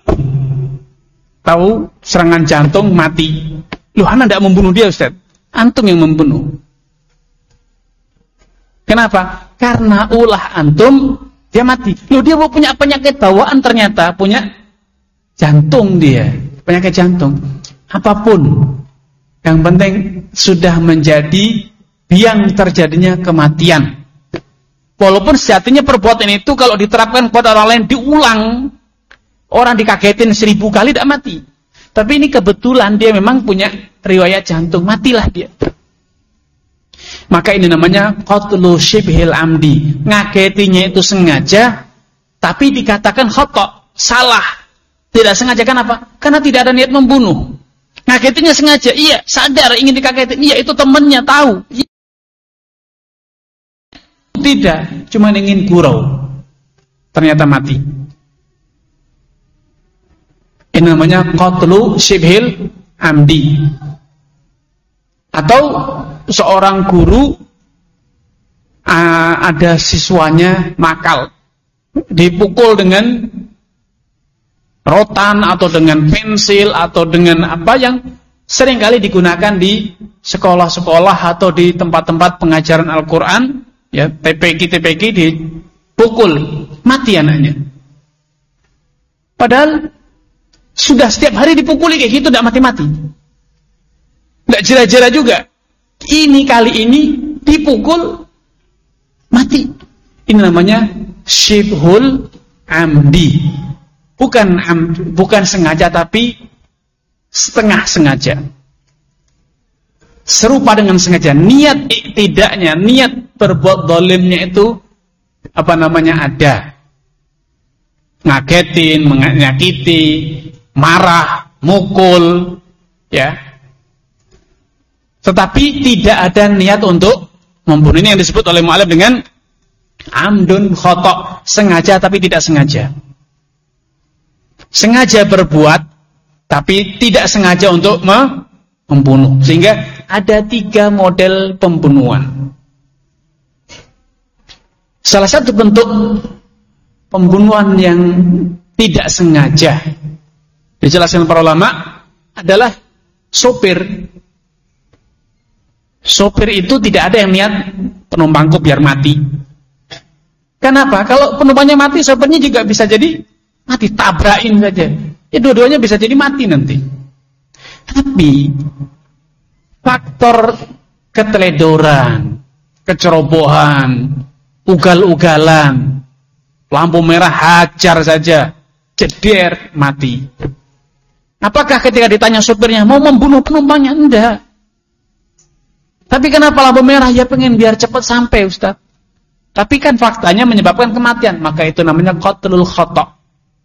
tahu serangan jantung mati. Loh, ana tidak membunuh dia, Ustaz, antum yang membunuh. Kenapa? Karena ulah antum dia mati. Loh, dia punya penyakit bawaan, ternyata punya jantung, dia penyakit jantung. Apapun, yang penting sudah menjadi biang terjadinya kematian. Walaupun sejatinya perbuatan itu kalau diterapkan kepada orang lain diulang, orang dikagetin seribu kali tidak mati. Tapi ini kebetulan dia memang punya riwayat jantung, matilah dia. Maka ini namanya qatlu syibhil amdi. Ngagetinya itu sengaja, tapi dikatakan khata', salah. Tidak sengaja, kenapa? Karena tidak ada niat membunuh. Ngagetinya sengaja, iya, sadar ingin dikagetin, iya, itu temannya tahu. Tidak, cuma ingin gurau. Ternyata mati. Ini namanya qatlu syibhil amdi. Atau seorang guru uh, ada siswanya nakal, dipukul dengan rotan atau dengan pensil atau dengan apa yang seringkali digunakan di sekolah-sekolah atau di tempat-tempat pengajaran Al-Quran, ya, T P Q T P Q dipukul, mati anaknya. Padahal sudah setiap hari dipukuli kayak gitu, tidak mati-mati, tidak jera-jera juga. Ini kali ini dipukul mati. Ini namanya syibhul amdi. Bukan bukan sengaja, tapi setengah sengaja. Serupa dengan sengaja. Niat tidaknya, niat berbuat zalimnya itu apa namanya ada. Ngagetin, menyakiti, marah, mukul, ya. Tetapi tidak ada niat untuk membunuh. Ini yang disebut oleh mu'alif dengan amdun khata', sengaja tapi tidak sengaja. Sengaja berbuat tapi tidak sengaja untuk membunuh. Sehingga ada tiga model pembunuhan. Salah satu bentuk pembunuhan yang tidak sengaja dijelaskan para ulama adalah sopir. Sopir itu tidak ada yang niat penumpangku biar mati. Kenapa? Kalau penumpangnya mati, sopirnya juga bisa jadi mati, tabrakin saja. Ya, dua-duanya bisa jadi mati nanti. Tapi faktor keteledoran, kecerobohan, ugal-ugalan, lampu merah hajar saja, jeder, mati. Apakah ketika ditanya sopirnya mau membunuh penumpangnya? Enggak. Tapi kenapa lampu merah? Ya pengen biar cepat sampai, Ustaz. Tapi kan faktanya menyebabkan kematian, maka itu namanya qatlul khata'.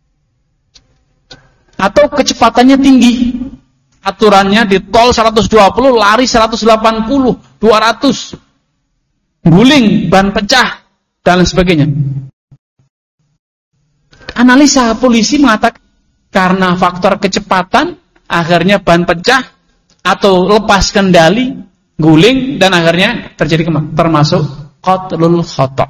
Atau kecepatannya tinggi, aturannya di tol seratus dua puluh, lari seratus delapan puluh, dua ratus, guling, ban pecah, dan sebagainya. Analisa polisi mengatakan karena faktor kecepatan akhirnya ban pecah atau lepas kendali, guling, dan akhirnya terjadi kematian, termasuk qatlul khata'.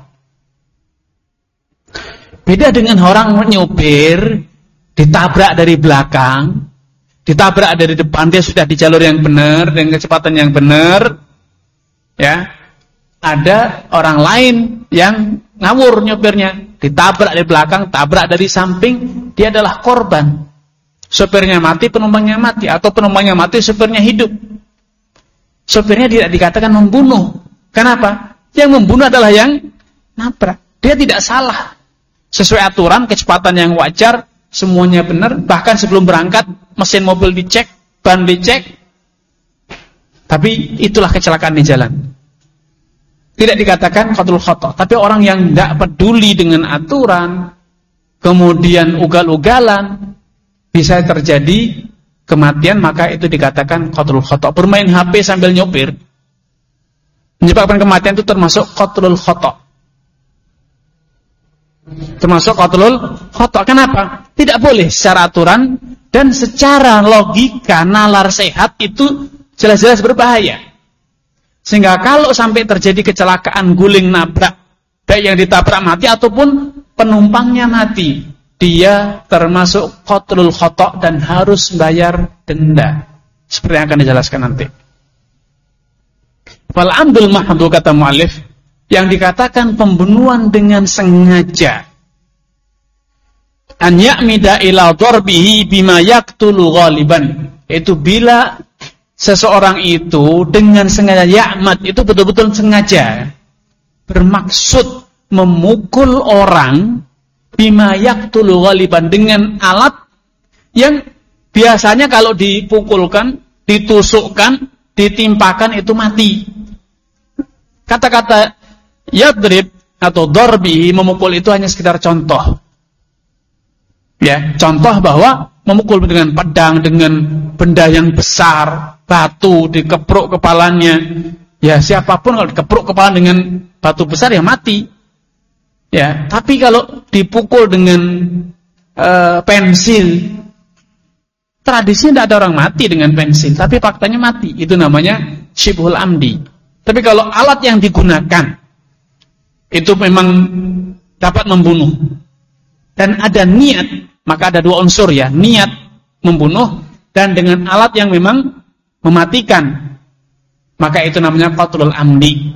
Beda dengan orang nyopir ditabrak dari belakang, ditabrak dari depan, dia sudah di jalur yang benar dengan kecepatan yang benar, ya. Ada orang lain yang ngawur nyopirnya, ditabrak dari belakang, tabrak dari samping, dia adalah korban. Sopirnya mati, penumpangnya mati, atau penumpangnya mati, sopirnya hidup. Sopirnya tidak dikatakan membunuh. Kenapa? Yang membunuh adalah yang nabrak. Dia tidak salah. Sesuai aturan, kecepatan yang wajar, semuanya benar. Bahkan sebelum berangkat, mesin mobil dicek, ban dicek. Tapi itulah kecelakaan di jalan. Tidak dikatakan qatlul khata'. Tapi orang yang tidak peduli dengan aturan, kemudian ugal-ugalan, bisa terjadi kematian, maka itu dikatakan qatlul khata'. Bermain H P sambil nyopir, Menyebabkan kematian itu termasuk qatlul khata'. Termasuk qatlul khata'. Kenapa? Tidak boleh secara aturan dan secara logika nalar sehat itu jelas-jelas berbahaya. Sehingga kalau sampai terjadi kecelakaan guling nabrak, baik yang ditabrak mati ataupun penumpangnya mati, dia termasuk qatlul khata' dan harus bayar denda. Seperti yang akan dijelaskan nanti. Fal amdul mahdhu, kata mu'allif, yang dikatakan pembunuhan dengan sengaja, an ya'mida ila darbihi bima yaqtulu ghaliban, itu bila seseorang itu dengan sengaja, ya'mad itu betul-betul sengaja bermaksud memukul orang bima yaqtulu ghaliban, dengan alat yang biasanya kalau dipukulkan, ditusukkan, ditimpakan itu mati. Kata-kata yadrib atau darbi, memukul, itu hanya sekedar contoh. Ya, contoh bahwa memukul dengan pedang, dengan benda yang besar, batu dikepruk kepalanya. Ya, siapapun kalau dikepruk kepala dengan batu besar ya mati. Ya, tapi kalau dipukul dengan uh, pensil, tradisinya tidak ada orang mati dengan pensil, tapi faktanya mati. Itu namanya syibhul amdi. Tapi kalau alat yang digunakan itu memang dapat membunuh dan ada niat, maka ada dua unsur ya, niat membunuh dan dengan alat yang memang mematikan, maka itu namanya qatlul amdi.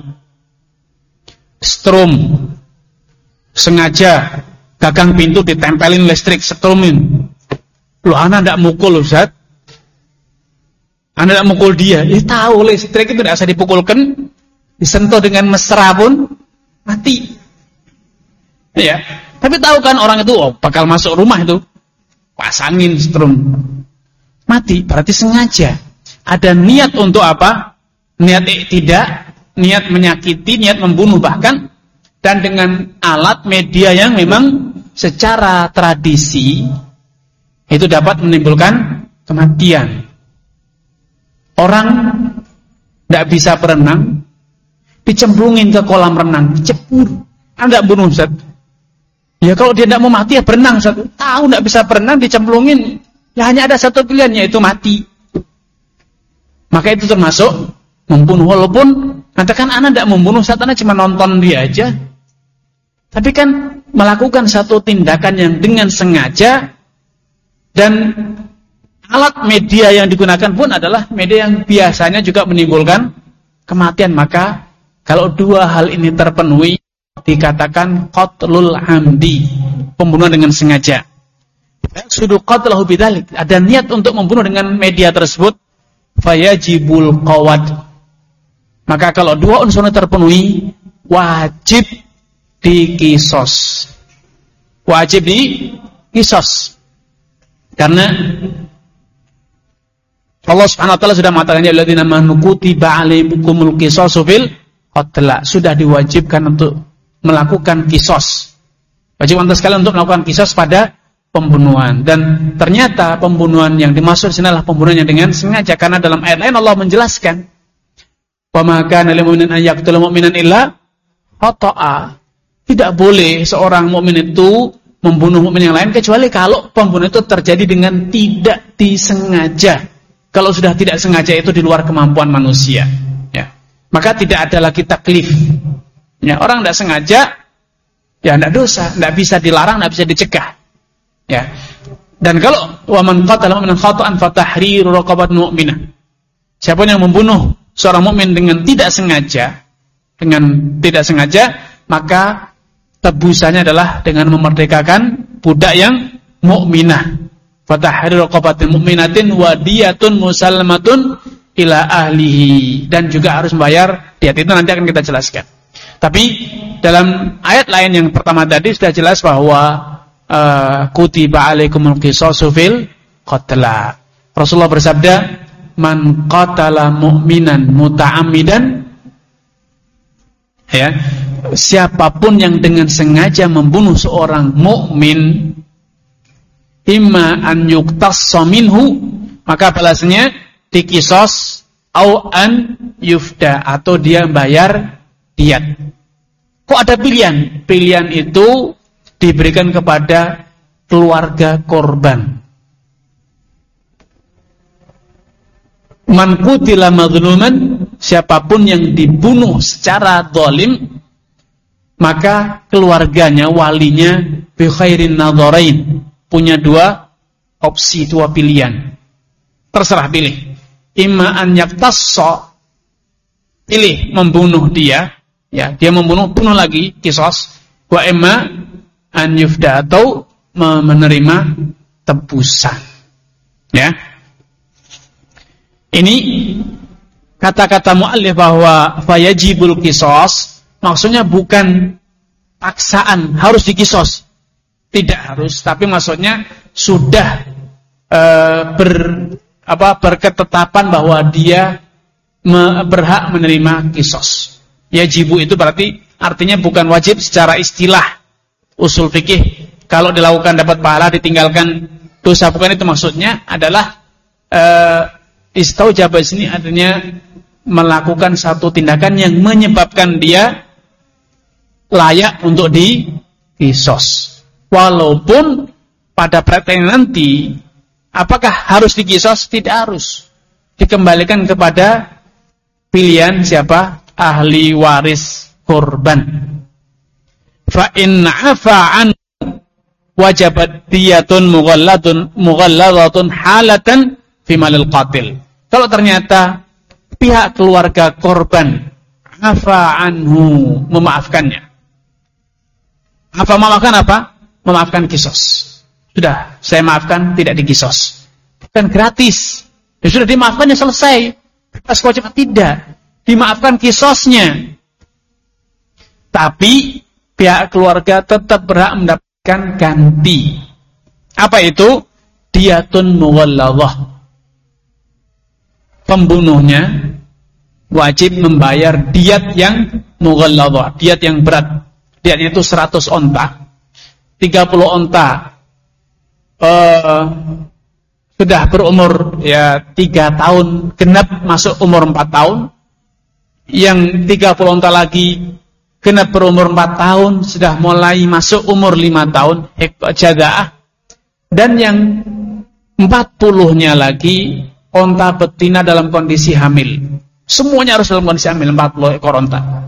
Strum, sengaja gagang pintu ditempelin listrik, strumin. Loh, ana ndak mukul, Ustaz. Ana ndak mukul dia. Ya tahu listrik itu tidak usah dipukulkan, disentuh dengan mesra pun mati. Ya. Tapi tahu kan orang itu, oh, bakal masuk rumah itu, pasangin strum, mati. Berarti sengaja. Ada niat untuk apa? Niat tidak, niat menyakiti, niat membunuh bahkan, dan dengan alat media yang memang secara tradisi itu dapat menimbulkan kematian. Orang tidak bisa berenang, dicemplungin ke kolam renang, dicepur. Anda bunuh, Ustaz. Ya kalau dia tidak mau mati ya berenang, Ustaz. Tahu tidak bisa berenang, dicemplungin, ya hanya ada satu pilihan, yaitu mati. Maka itu termasuk membunuh. Walaupun katakan Anda tidak membunuh, Ustaz, Anda cuma nonton dia aja. Tapi kan melakukan satu tindakan yang dengan sengaja, dan alat media yang digunakan pun adalah media yang biasanya juga menimbulkan kematian. Maka kalau dua hal ini terpenuhi, dikatakan qatlul amdi, pembunuhan dengan sengaja. Sudu qatlahu bidzalik, ada niat untuk membunuh dengan media tersebut, fayajibul qawad. Maka kalau dua unsur ini terpenuhi, wajib dikisos. Wajib dikisos. Karena Allah Subhanahu wa taala sudah mengatakan, ya alladzina amanu kutiba alaikumul qisasu fil qatl, sudah diwajibkan untuk melakukan kisos. Wajib atas kalian untuk melakukan kisos pada pembunuhan. Dan ternyata pembunuhan yang dimaksud sini adalah pembunuhan yang dengan sengaja, karena dalam ayat lain Allah menjelaskan, wa ma kana lil mu'minin an yaqtula mu'minan illa khata'a. Tidak boleh seorang mukmin itu membunuh mukmin yang lain kecuali kalau pembunuhan itu terjadi dengan tidak disengaja. Kalau sudah tidak sengaja itu di luar kemampuan manusia, ya. Maka tidak ada lagi taklif. Ya, orang tidak sengaja, ya tidak dosa, tidak bisa dilarang, tidak bisa dicegah. Ya. Dan kalau wa man qatala mu'minan khata'an fatahriru raqabatin mu'minah. Siapa yang membunuh seorang mukmin dengan tidak sengaja, dengan tidak sengaja, maka tebusannya adalah dengan memerdekakan budak yang mukminah. Fatahriru raqabatin mu'minatin wa diyatun musallamatun ila ahlihi, dan juga harus membayar diat. Itu nanti akan kita jelaskan. Tapi dalam ayat lain yang pertama tadi sudah jelas bahwa uh, kutiba alaikumul qisasu fil qatl. Rasulullah bersabda, man qatala mu'minan muta'ammidan, ya, siapapun yang dengan sengaja membunuh seorang mukmin, imma an yuqtassa minhu, maka balasnya dikisos au an yufda, atau dia bayar diat. Kok ada pilihan? Pilihan itu diberikan kepada keluarga korban. Man qutila mazluman, siapapun yang dibunuh secara zalim, maka keluarganya, walinya bi khairin nadharain, punya dua opsi, dua pilihan. Terserah pilih. Imma an yaktassa, pilih membunuh dia, ya, dia membunuh, bunuh lagi, qisas. Wa imma an yufda, atau menerima tebusan. Ya. Ini kata-kata muallif bahwa fayajibul qisas, maksudnya bukan paksaan harus dikisos. Tidak harus, tapi maksudnya sudah e, ber apa berketetapan bahwa dia me, berhak menerima kisos. Yajibu itu berarti artinya bukan wajib secara istilah usul fikih. Kalau dilakukan dapat pahala, ditinggalkan dosa, bukan itu maksudnya. Adalah e, istaujaba sini artinya melakukan satu tindakan yang menyebabkan dia layak untuk dikisos. Walaupun pada prakteknya nanti apakah harus dikisos? Tidak harus. Dikembalikan kepada pilihan siapa? Ahli waris korban. Fa in 'afa an wajabat diyatun mughalladun mughalladatun halatan fi malil qatil. Kalau ternyata pihak keluarga korban 'afa anhu, memaafkannya. Apa memaafkan apa? Memaafkan kisos. Sudah, saya maafkan, tidak dikisos. Bukan gratis. Ya sudah dimaafkan, ya selesai. Pas kewajiban tidak. Dimaafkan kisosnya. Tapi pihak keluarga tetap berhak mendapatkan ganti. Apa itu? Diyatun mughalladah. Pembunuhnya wajib membayar diat yang mughalladah, diat yang berat. Diatnya itu seratus onta. tiga puluh onta uh, sudah berumur ya tiga tahun, genap masuk umur empat tahun. Yang tiga puluh onta lagi genap berumur empat tahun, sudah mulai masuk umur lima tahun, jadaah. Dan yang empat puluhnya lagi onta betina dalam kondisi hamil. Semuanya harus dalam kondisi hamil, empat puluh ekor onta.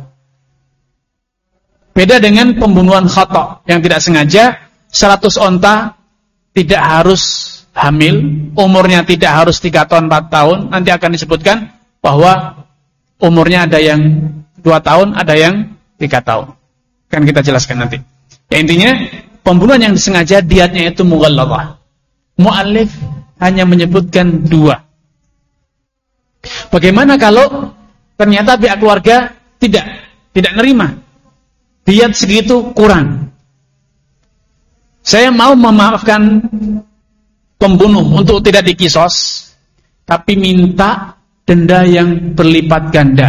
Beda dengan pembunuhan khata yang tidak sengaja. Seratus onta tidak harus hamil, umurnya tidak harus tiga tahun, empat tahun. Nanti akan disebutkan bahwa umurnya ada yang dua tahun, ada yang tiga tahun. Kan kita jelaskan nanti. Ya, intinya pembunuhan yang disengaja diatnya itu mughalladah. Muallif hanya menyebutkan dua. Bagaimana kalau ternyata pihak keluarga tidak tidak nerima? Diat segitu kurang. Saya mau memaafkan pembunuh untuk tidak dikisos, tapi minta denda yang berlipat ganda.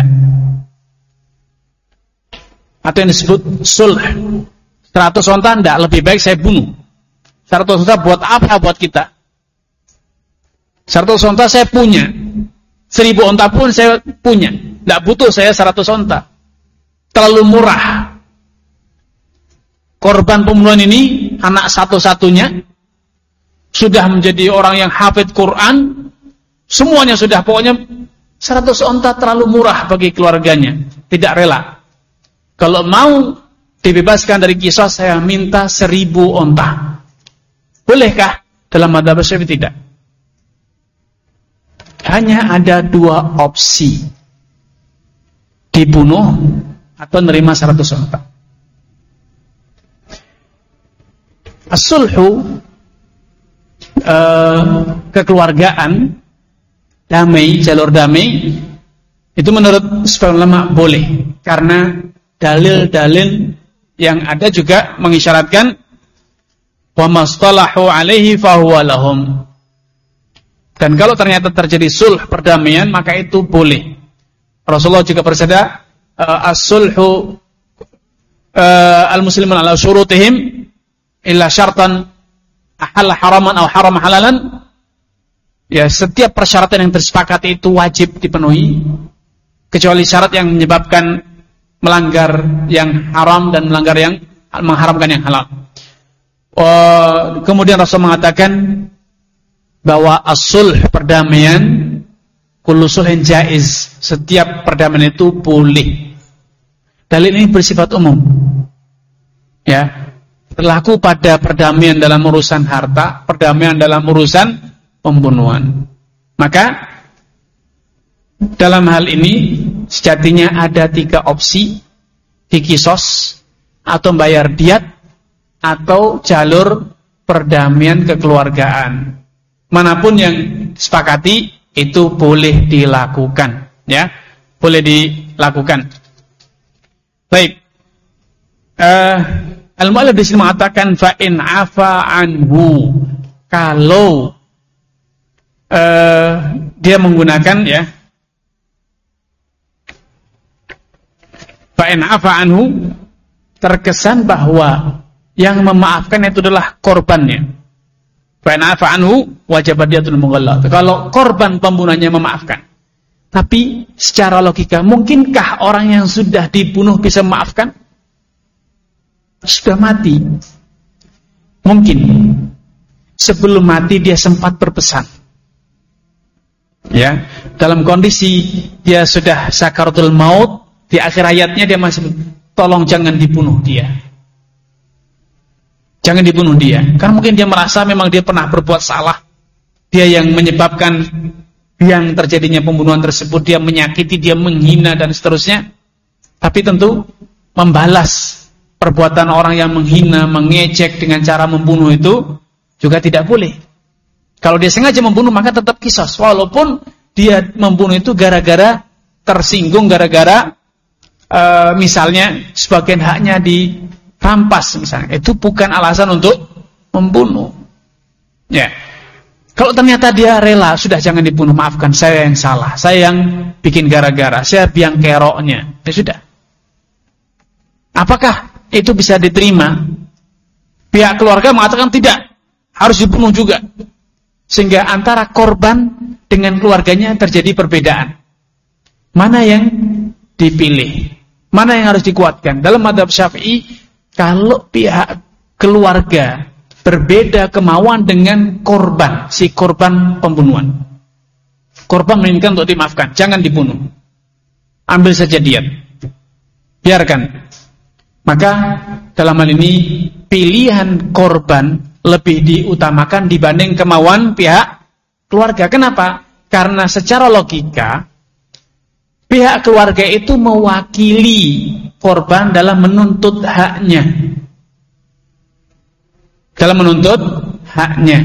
Atau yang disebut sulh. Seratus onta enggak, lebih baik saya bunuh. Seratus onta buat apa buat kita? Seratus onta saya punya. Seribu onta pun saya punya. Enggak butuh saya seratus onta. Terlalu murah. Korban pembunuhan ini anak satu-satunya, sudah menjadi orang yang hafid Quran, semuanya sudah, pokoknya seratus onta terlalu murah bagi keluarganya, tidak rela. Kalau mau dibebaskan dari kisah, saya minta seribu onta. Bolehkah? Dalam madzhab Syafi'i tidak. Hanya ada dua opsi, dibunuh atau nerima seratus onta. As-sulhu, uh, kekeluargaan, damai, jalur damai, itu menurut sebagian ulama boleh, karena dalil-dalil yang ada juga mengisyaratkan wa mastalahu alaihi fahuwa lahum. Dan kalau ternyata terjadi sulh, perdamaian, maka itu boleh. Rasulullah juga bersabda, uh, as-sulhu uh, al-muslimun ala syurutihim illa syartan ahalla haraman atau haram halalan ya setiap persyaratan yang tersepakati itu wajib dipenuhi, kecuali syarat yang menyebabkan melanggar yang haram dan melanggar yang mengharamkan yang halal. Oh, kemudian Rasul mengatakan bahwa as-sulh, perdamaian, kullu sulhin jaiz, setiap perdamaian itu boleh. Dalil ini bersifat umum. Ya, berlaku pada perdamaian dalam urusan harta, perdamaian dalam urusan pembunuhan. Maka dalam hal ini sejatinya ada tiga opsi: dikisos, atau bayar diat, atau jalur perdamaian kekeluargaan. Manapun yang disepakati itu boleh dilakukan, ya, boleh dilakukan. Baik, uh, al-mu'allif di sini mengatakan fa in afa anhu, kalau uh, dia menggunakan, ya, fa in afa anhu, terkesan bahwa yang memaafkan itu adalah korbannya. Fa in afa anhu wajib diyatul mughallad. Kalau korban pembunuhannya memaafkan. Tapi secara logika, mungkinkah orang yang sudah dibunuh bisa memaafkan? Sudah mati. Mungkin. Sebelum mati dia sempat berpesan. Ya, dalam kondisi dia sudah sakaratul maut, di akhir hayatnya dia masih, tolong jangan dibunuh dia. Jangan dibunuh dia. Karena mungkin dia merasa memang dia pernah berbuat salah. Dia yang menyebabkan yang terjadinya pembunuhan tersebut, dia menyakiti, dia menghina dan seterusnya. Tapi tentu membalas perbuatan orang yang menghina, mengejek dengan cara membunuh itu juga tidak boleh. Kalau dia sengaja membunuh maka tetap qisas, walaupun dia membunuh itu gara-gara tersinggung, gara-gara uh, misalnya sebagian haknya dirampas misalnya. Itu bukan alasan untuk membunuh. Ya. Kalau ternyata dia rela, sudah jangan dibunuh, maafkan, saya yang salah, saya yang bikin gara-gara, saya biang keroknya, ya sudah. Apakah itu bisa diterima? Pihak keluarga mengatakan tidak, harus dibunuh juga. Sehingga antara korban dengan keluarganya terjadi perbedaan. Mana yang dipilih? Mana yang harus dikuatkan? Dalam mazhab Syafi'i, kalau pihak keluarga berbeda kemauan dengan korban, si korban pembunuhan, korban menginginkan untuk dimaafkan, jangan dibunuh, ambil saja diat, biarkan. Maka dalam hal ini pilihan korban lebih diutamakan dibanding kemauan pihak keluarga. Kenapa? Karena secara logika pihak keluarga itu mewakili korban dalam menuntut haknya, dalam menuntut haknya.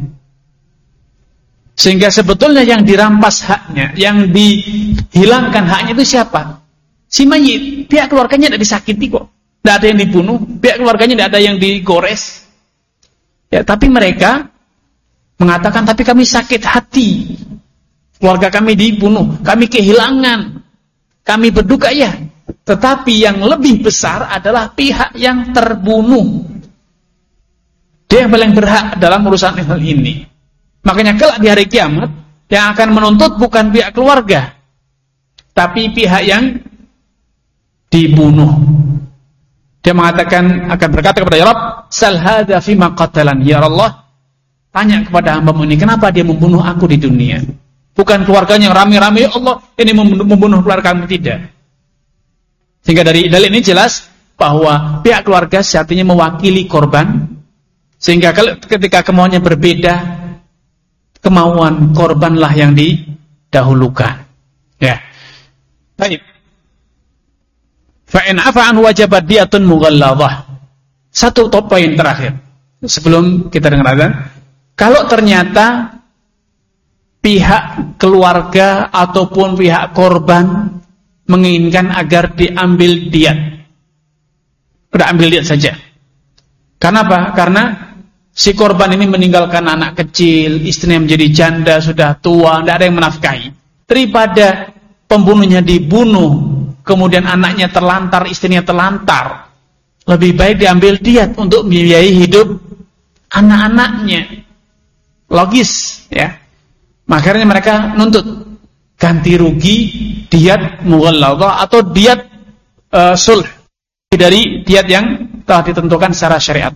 Sehingga sebetulnya yang dirampas haknya, yang dihilangkan haknya itu siapa? Si mayit. Pihak keluarganya tidak disakiti kok, tidak ada yang dibunuh, pihak keluarganya tidak ada yang digores. Ya, tapi mereka mengatakan, tapi kami sakit hati, keluarga kami dibunuh, kami kehilangan, kami berduka, ya. Tetapi yang lebih besar adalah pihak yang terbunuh. Dia yang paling berhak dalam urusan hal ini. Makanya kelak di hari kiamat yang akan menuntut bukan pihak keluarga, tapi pihak yang dibunuh. Dia mengatakan, akan berkata kepada ya Rabb, sal hadza fima qatalan, ya Allah, tanya kepada hamba-Mu ini, kenapa dia membunuh aku di dunia? Bukan keluarganya yang rame-rame, ya Allah, ini membunuh keluarga kami, tidak. Sehingga dari dalil ini jelas bahwa pihak keluarga sejatinya mewakili korban. Sehingga ketika kemauannya berbeda, kemauan korbanlah yang didahulukan. Ya. Baik. Fa in afa an wajabat diyatun mughalladhah. Satu top poin terakhir sebelum kita dengar azan. Kalau ternyata pihak keluarga ataupun pihak korban menginginkan agar diambil diat, udah ambil diat saja. Kenapa? Karena si korban ini meninggalkan anak kecil, istrinya menjadi janda, sudah tua, tidak ada yang menafkahi. Daripada pembunuhnya dibunuh, kemudian anaknya terlantar, istrinya terlantar, lebih baik diambil diat untuk membiayai hidup anak-anaknya. Logis, ya. Makanya mereka nuntut ganti rugi, diat mughalladhah atau diat uh, sulh dari diat yang telah ditentukan secara syariat.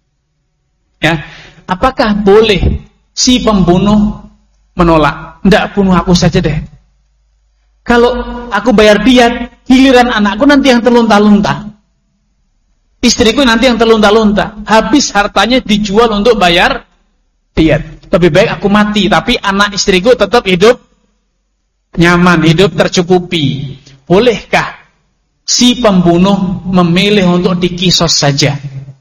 Ya, apakah boleh si pembunuh menolak? Ndak, bunuh aku saja deh. Kalau aku bayar diat, giliran anakku nanti yang terlunta-lunta, istriku nanti yang terlunta-lunta, habis hartanya dijual untuk bayar diat. Lebih baik aku mati, tapi anak istriku tetap hidup nyaman, hidup tercukupi. Bolehkah si pembunuh memilih untuk dikisos saja,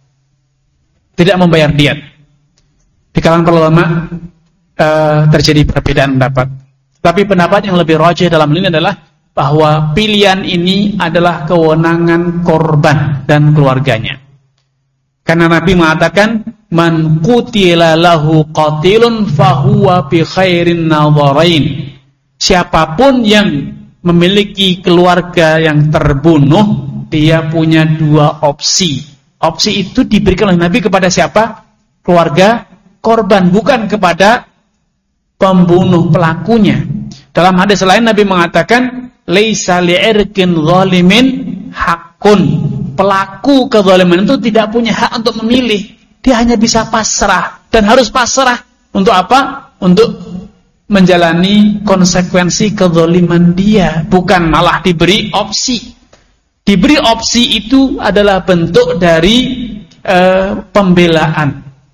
tidak membayar diat? Di kalangan para ulama uh, terjadi perbedaan pendapat. Tapi pendapat yang lebih rajih dalam ini adalah bahwa pilihan ini adalah kewenangan korban dan keluarganya. Karena Nabi mengatakan, man qutila lahu qatilun fahuwa bi khairin nadharain. Siapapun yang memiliki keluarga yang terbunuh, dia punya dua opsi. Opsi itu diberikan oleh Nabi kepada siapa? Keluarga korban, bukan kepada pembunuh pelakunya. Dalam hadis lain Nabi mengatakan, laisa li'irkin zalimin hakun. Pelaku kezaliman itu tidak punya hak untuk memilih. Dia hanya bisa pasrah, dan harus pasrah untuk apa? Untuk menjalani konsekuensi kezaliman dia, bukan malah diberi opsi. Diberi opsi itu adalah bentuk dari uh, pembelaan.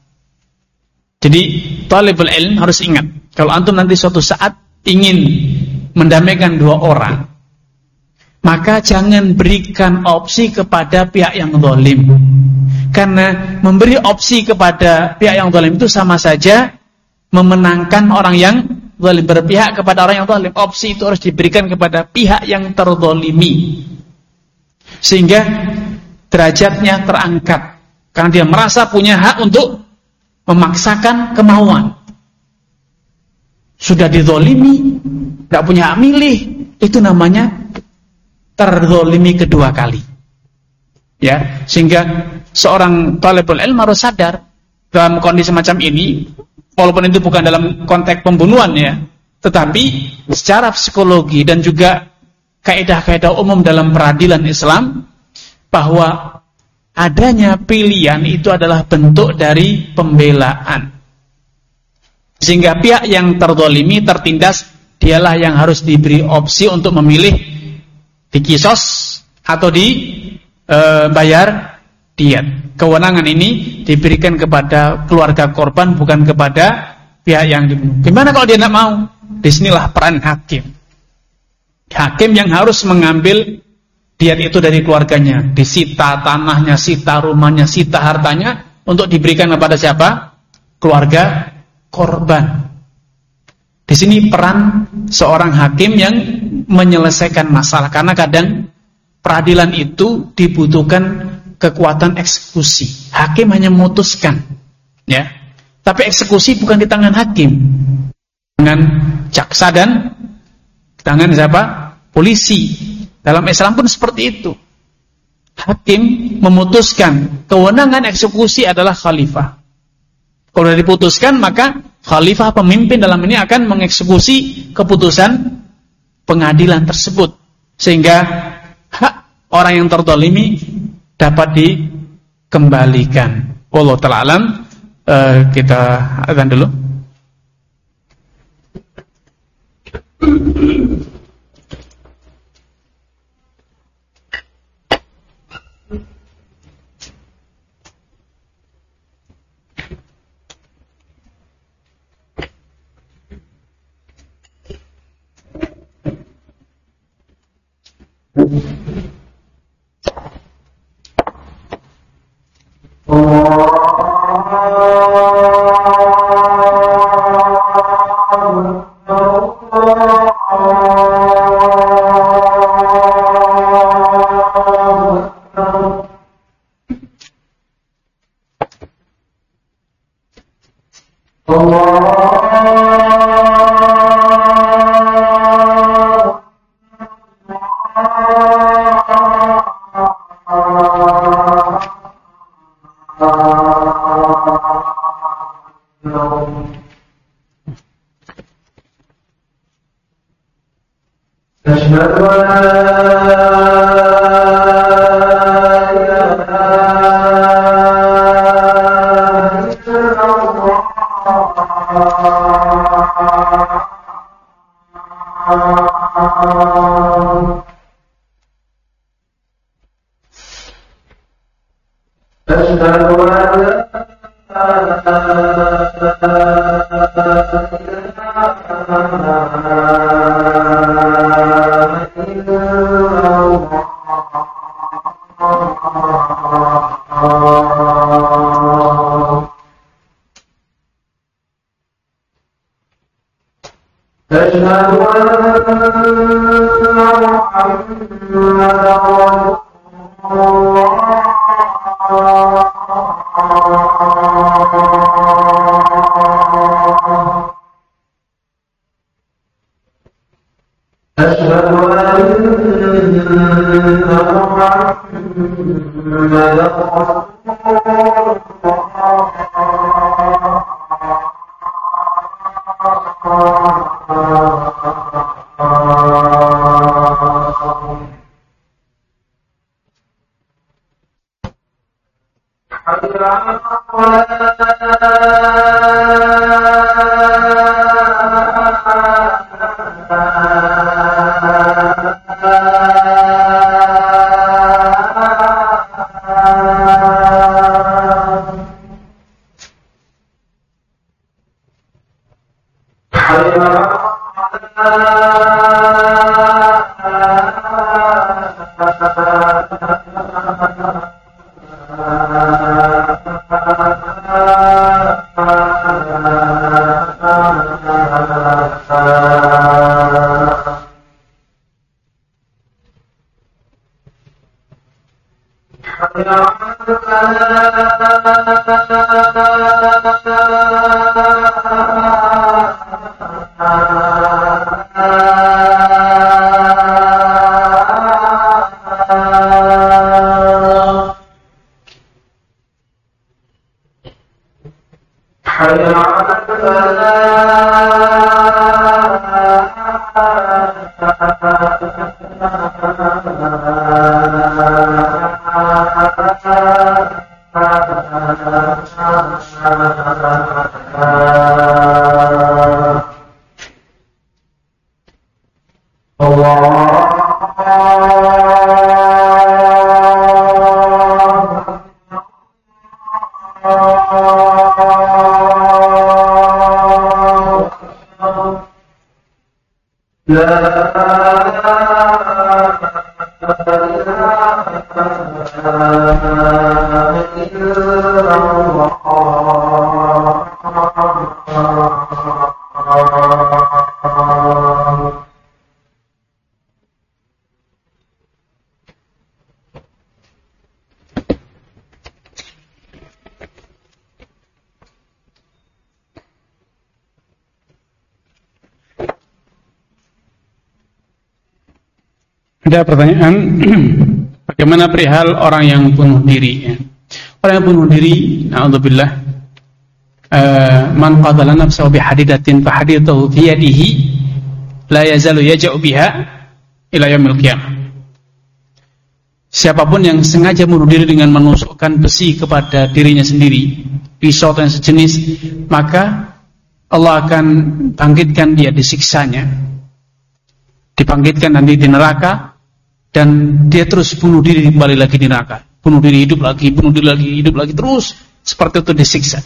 Jadi talibul ilm harus ingat, kalau antum nanti suatu saat ingin mendamaikan dua orang, maka jangan berikan opsi kepada pihak yang zalim. Karena memberi opsi kepada pihak yang zalim itu sama saja memenangkan orang yang zalim, berpihak kepada orang yang zalim. Opsi itu harus diberikan kepada pihak yang terzalimi, sehingga derajatnya terangkat, karena dia merasa punya hak untuk memaksakan kemauan. Sudah dizalimi, gak punya hak milih, itu namanya terzalimi kedua kali. Ya, sehingga seorang talibul ilm harus sadar dalam kondisi macam ini, walaupun itu bukan dalam konteks pembunuhan ya, tetapi secara psikologi dan juga kaidah-kaidah umum dalam peradilan Islam, bahwa adanya pilihan itu adalah bentuk dari pembelaan. Sehingga pihak yang terzalimi, tertindas, dialah yang harus diberi opsi untuk memilih dikisos atau dibayar e, diat. Kewenangan ini diberikan kepada keluarga korban, bukan kepada pihak yang dibunuh. Gimana kalau dia tidak mau? Disinilah peran hakim. Hakim yang harus mengambil diat itu dari keluarganya, disita tanahnya, sita rumahnya, sita hartanya, untuk diberikan kepada siapa? Keluarga korban. Di sini peran seorang hakim yang menyelesaikan masalah, karena kadang peradilan itu dibutuhkan kekuatan eksekusi. Hakim hanya memutuskan, ya. Tapi eksekusi bukan di tangan hakim, tangan jaksa dan tangan siapa? Polisi. Dalam Islam pun seperti itu. Hakim memutuskan, kewenangan eksekusi adalah khalifah. Kalau sudah diputuskan, maka khalifah pemimpin dalam ini akan mengeksekusi keputusan pengadilan tersebut, sehingga hak orang yang terzalimi dapat dikembalikan. Wallahu ta'ala alam. Uh, kita azan dulu. Ada pertanyaan, bagaimana perihal orang yang bunuh diri? Ya. Orang yang bunuh diri, na'udzubillah, uh, man qatala nafsahu bihadidatin fahadidatuhu fi yadihi la yazalu yaja'u biha ila yaumil qiyamah. Siapapun yang sengaja bunuh diri dengan menusukkan besi kepada dirinya sendiri, pisau dan sejenis, maka Allah akan bangkitkan dia, disiksanya, dibangkitkan nanti di neraka. Dan dia terus bunuh diri, kembali lagi di neraka, bunuh diri, hidup lagi, bunuh diri lagi, hidup lagi, terus seperti itu disiksa.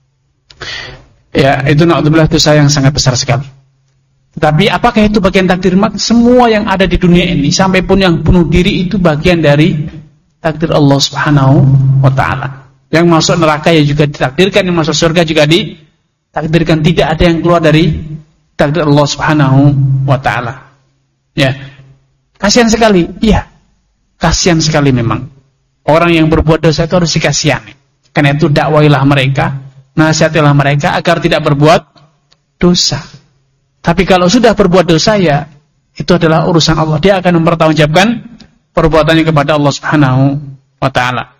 Ya, itu na'udzubillah dosa yang sangat besar sekali. Tapi apakah itu bagian takdir? Semua yang ada di dunia ini, sampai pun yang bunuh diri, itu bagian dari takdir Allah Subhanahu wa ta'ala. Yang masuk neraka ya juga ditakdirkan, yang masuk surga juga ditakdirkan. Tidak ada yang keluar dari takdir Allah Subhanahu wa ta'ala. Ya. Kasihan sekali, iya. Kasihan sekali memang. Orang yang berbuat dosa itu harus dikasihani. Karena itu dakwailah mereka, nasihatilah mereka agar tidak berbuat dosa. Tapi kalau sudah berbuat dosa, ya itu adalah urusan Allah. Dia akan mempertanggungjawabkan perbuatannya kepada Allah Subhanahu wa ta'ala.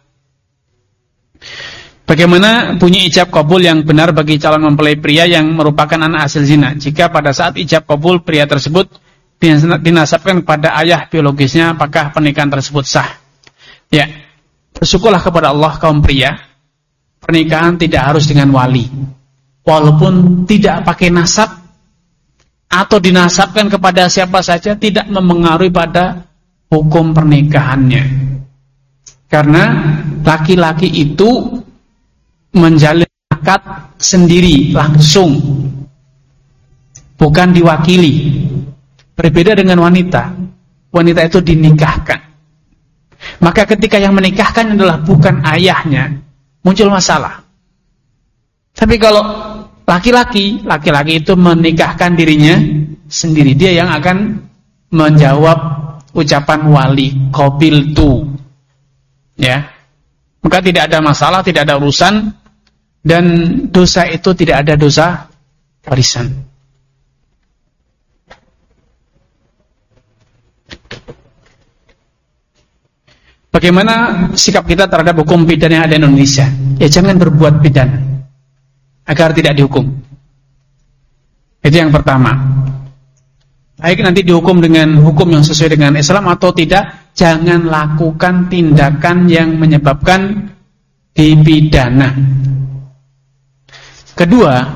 Bagaimana bunyi ijab kabul yang benar bagi calon mempelai pria yang merupakan anak hasil zina? Jika pada saat ijab kabul pria tersebut dinasabkan kepada ayah biologisnya, apakah pernikahan tersebut sah? Ya, bersyukurlah kepada Allah kaum pria, pernikahan tidak harus dengan wali, walaupun tidak pakai nasab atau dinasabkan kepada siapa saja, tidak memengaruhi pada hukum pernikahannya. Karena laki-laki itu menjalin akad sendiri langsung, bukan diwakili. Berbeda dengan wanita. Wanita itu dinikahkan. Maka ketika yang menikahkan adalah bukan ayahnya, muncul masalah. Tapi kalau laki-laki, laki-laki itu menikahkan dirinya sendiri, dia yang akan menjawab ucapan wali, qabiltu. Ya. Maka tidak ada masalah, tidak ada urusan, dan dosa itu tidak ada dosa warisan. Bagaimana sikap kita terhadap hukum pidana yang ada di Indonesia? Ya, jangan berbuat pidana agar tidak dihukum. Itu yang pertama. Baik nanti dihukum dengan hukum yang sesuai dengan Islam atau tidak, jangan lakukan tindakan yang menyebabkan dipidana. Kedua,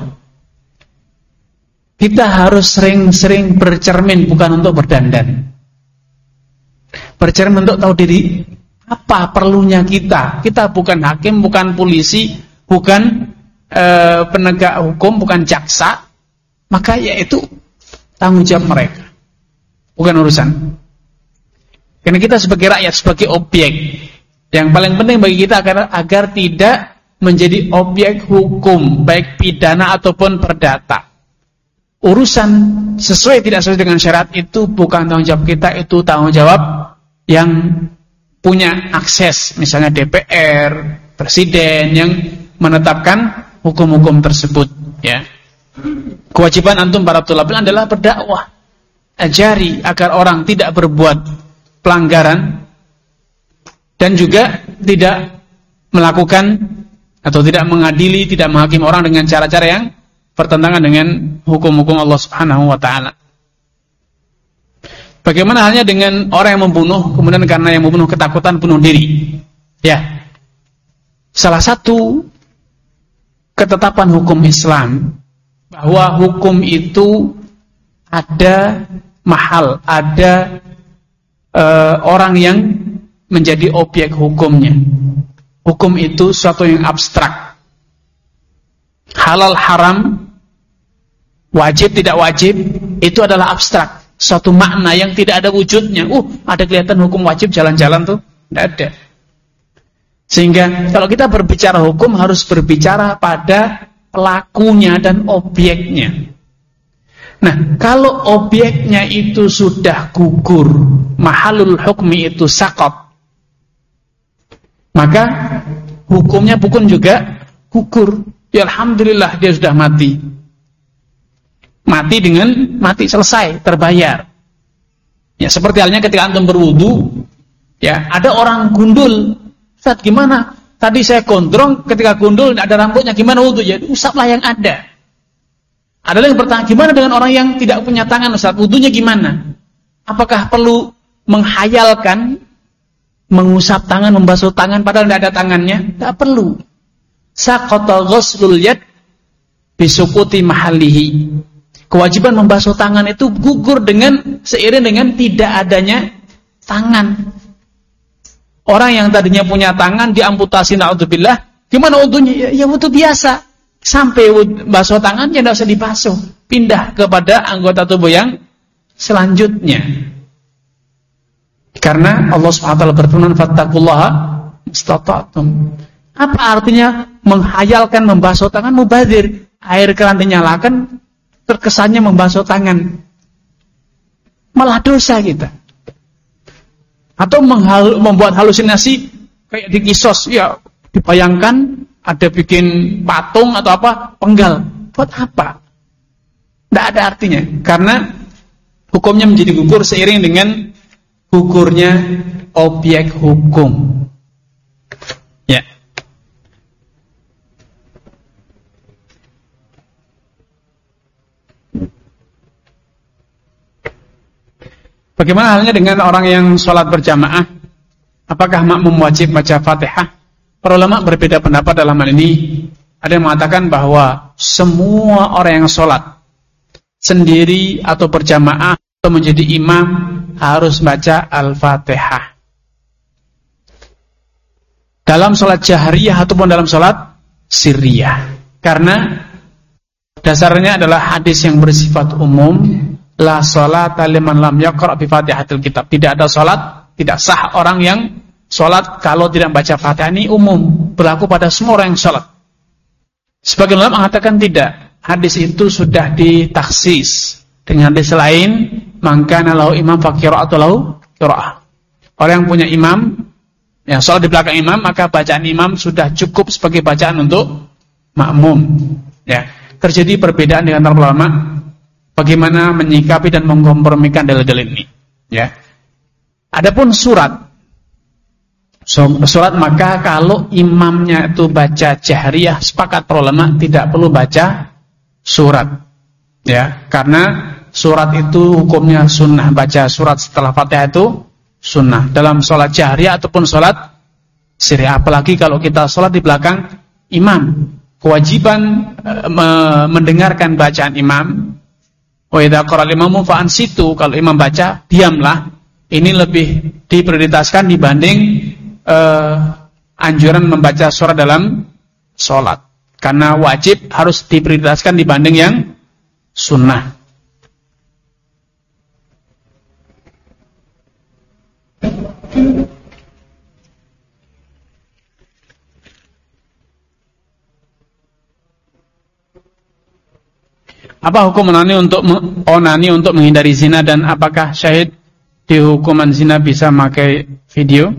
kita harus sering-sering bercermin, bukan untuk berdandan. Bercermin untuk tahu diri, apa perlunya kita. Kita bukan hakim, bukan polisi, bukan e, penegak hukum, bukan jaksa. Maka yaitu tanggung jawab mereka, bukan urusan. Karena kita sebagai rakyat, sebagai objek, yang paling penting bagi kita agar, agar tidak menjadi objek hukum, baik pidana ataupun perdata. Urusan sesuai tidak sesuai dengan syariat itu bukan tanggung jawab kita, itu tanggung jawab yang punya akses, misalnya D P R, presiden yang menetapkan hukum-hukum tersebut. Ya, kewajiban antum para thulabil adalah berdakwah, ajari agar orang tidak berbuat pelanggaran dan juga tidak melakukan atau tidak mengadili, tidak menghakimi orang dengan cara-cara yang bertentangan dengan hukum-hukum Allah Subhanahu wa taala. Bagaimana halnya dengan orang yang membunuh, kemudian karena yang membunuh ketakutan bunuh diri? Ya, salah satu ketetapan hukum Islam bahwa hukum itu ada mahal, ada e, orang yang menjadi objek hukumnya. Hukum itu suatu yang abstrak. Halal haram, wajib tidak wajib, itu adalah abstrak. Suatu makna yang tidak ada wujudnya. Uh, ada kelihatan hukum wajib jalan-jalan tuh? Tidak ada. Sehingga kalau kita berbicara hukum harus berbicara pada pelakunya dan objeknya. Nah, kalau objeknya itu sudah gugur, mahalul hukmi itu sakot, maka hukumnya pun juga gugur. Ya alhamdulillah dia sudah mati. Mati dengan mati selesai, terbayar. Ya seperti halnya ketika antum berwudu, ya ada orang gundul. Ustaz gimana? Tadi saya gondrong, ketika gundul ada rambutnya, gimana wudu? Ya usaplah yang ada. Ada yang bertanya, gimana dengan orang yang tidak punya tangan, Ustaz? Wudunya gimana? Apakah perlu menghayalkan mengusap tangan, membasuh tangan padahal tidak ada tangannya? Tidak perlu. Saqata ghuslul yad bisukuti mahallihi. Kewajiban membasuh tangan itu gugur dengan seiring dengan tidak adanya tangan. Orang yang tadinya punya tangan diamputasi, naudzubillah, gimana wudunya? Ya, ya wudu biasa. Sampai basuh tangannya tidak usah dibasuh, pindah kepada anggota tubuh yang selanjutnya. Karena Allah Subhanahu wa taala berfirman, fattaqullaha mastata'tum. Apa artinya menghayalkan membasuh tangan? Mubadzir. Air keran dinyalakan, terkesannya membasuh tangan, malah dosa kita. Atau menghal, membuat halusinasi kayak di kisos, ya dibayangkan ada bikin patung atau apa, penggal. Buat apa? Tidak ada artinya. Karena hukumnya menjadi gugur seiring dengan gugurnya objek hukum. Ya. Bagaimana halnya dengan orang yang sholat berjamaah? Apakah makmum wajib baca Fatihah? Para ulama berbeda pendapat dalam hal ini. Ada yang mengatakan bahwa semua orang yang sholat sendiri atau berjamaah atau menjadi imam harus baca Al-Fatihah. Dalam sholat jahriyah ataupun dalam sholat sirriyah. Karena dasarnya adalah hadis yang bersifat umum. La sholata liman lam yaqra' bi Fatihatil kitab. Tidak ada sholat, tidak sah orang yang sholat kalau tidak baca Fatihah. Ini umum, berlaku pada semua orang yang sholat. Sebagian ulama mengatakan tidak. Hadis itu sudah ditaksis dengan hadis lain, mangkana lahu imam faqira'atu lahu qira'ah. Orang yang punya imam, yang sholat di belakang imam, maka bacaan imam sudah cukup sebagai bacaan untuk makmum. Ya, terjadi perbedaan dengan para ulama bagaimana menyikapi dan mengkompromikan dalil-dalil ini. Ya. Adapun surat, surat maka kalau imamnya itu baca jahriyah, sepakat para ulama tidak perlu baca surat. Ya, karena surat itu hukumnya sunnah, baca surat setelah Fatihah itu sunnah dalam sholat jahriyah ataupun sholat sirriyah. Apalagi kalau kita sholat di belakang imam, kewajiban e, me, mendengarkan bacaan imam. Wa idza qara al-imamu fa ansitu, kalau imam baca diamlah. Ini lebih diprioritaskan dibanding e, anjuran membaca surat dalam sholat. Karena wajib harus diprioritaskan dibanding yang sunnah. Apa hukum onani untuk onani untuk menghindari zina, dan apakah syahid di hukuman zina bisa memakai video?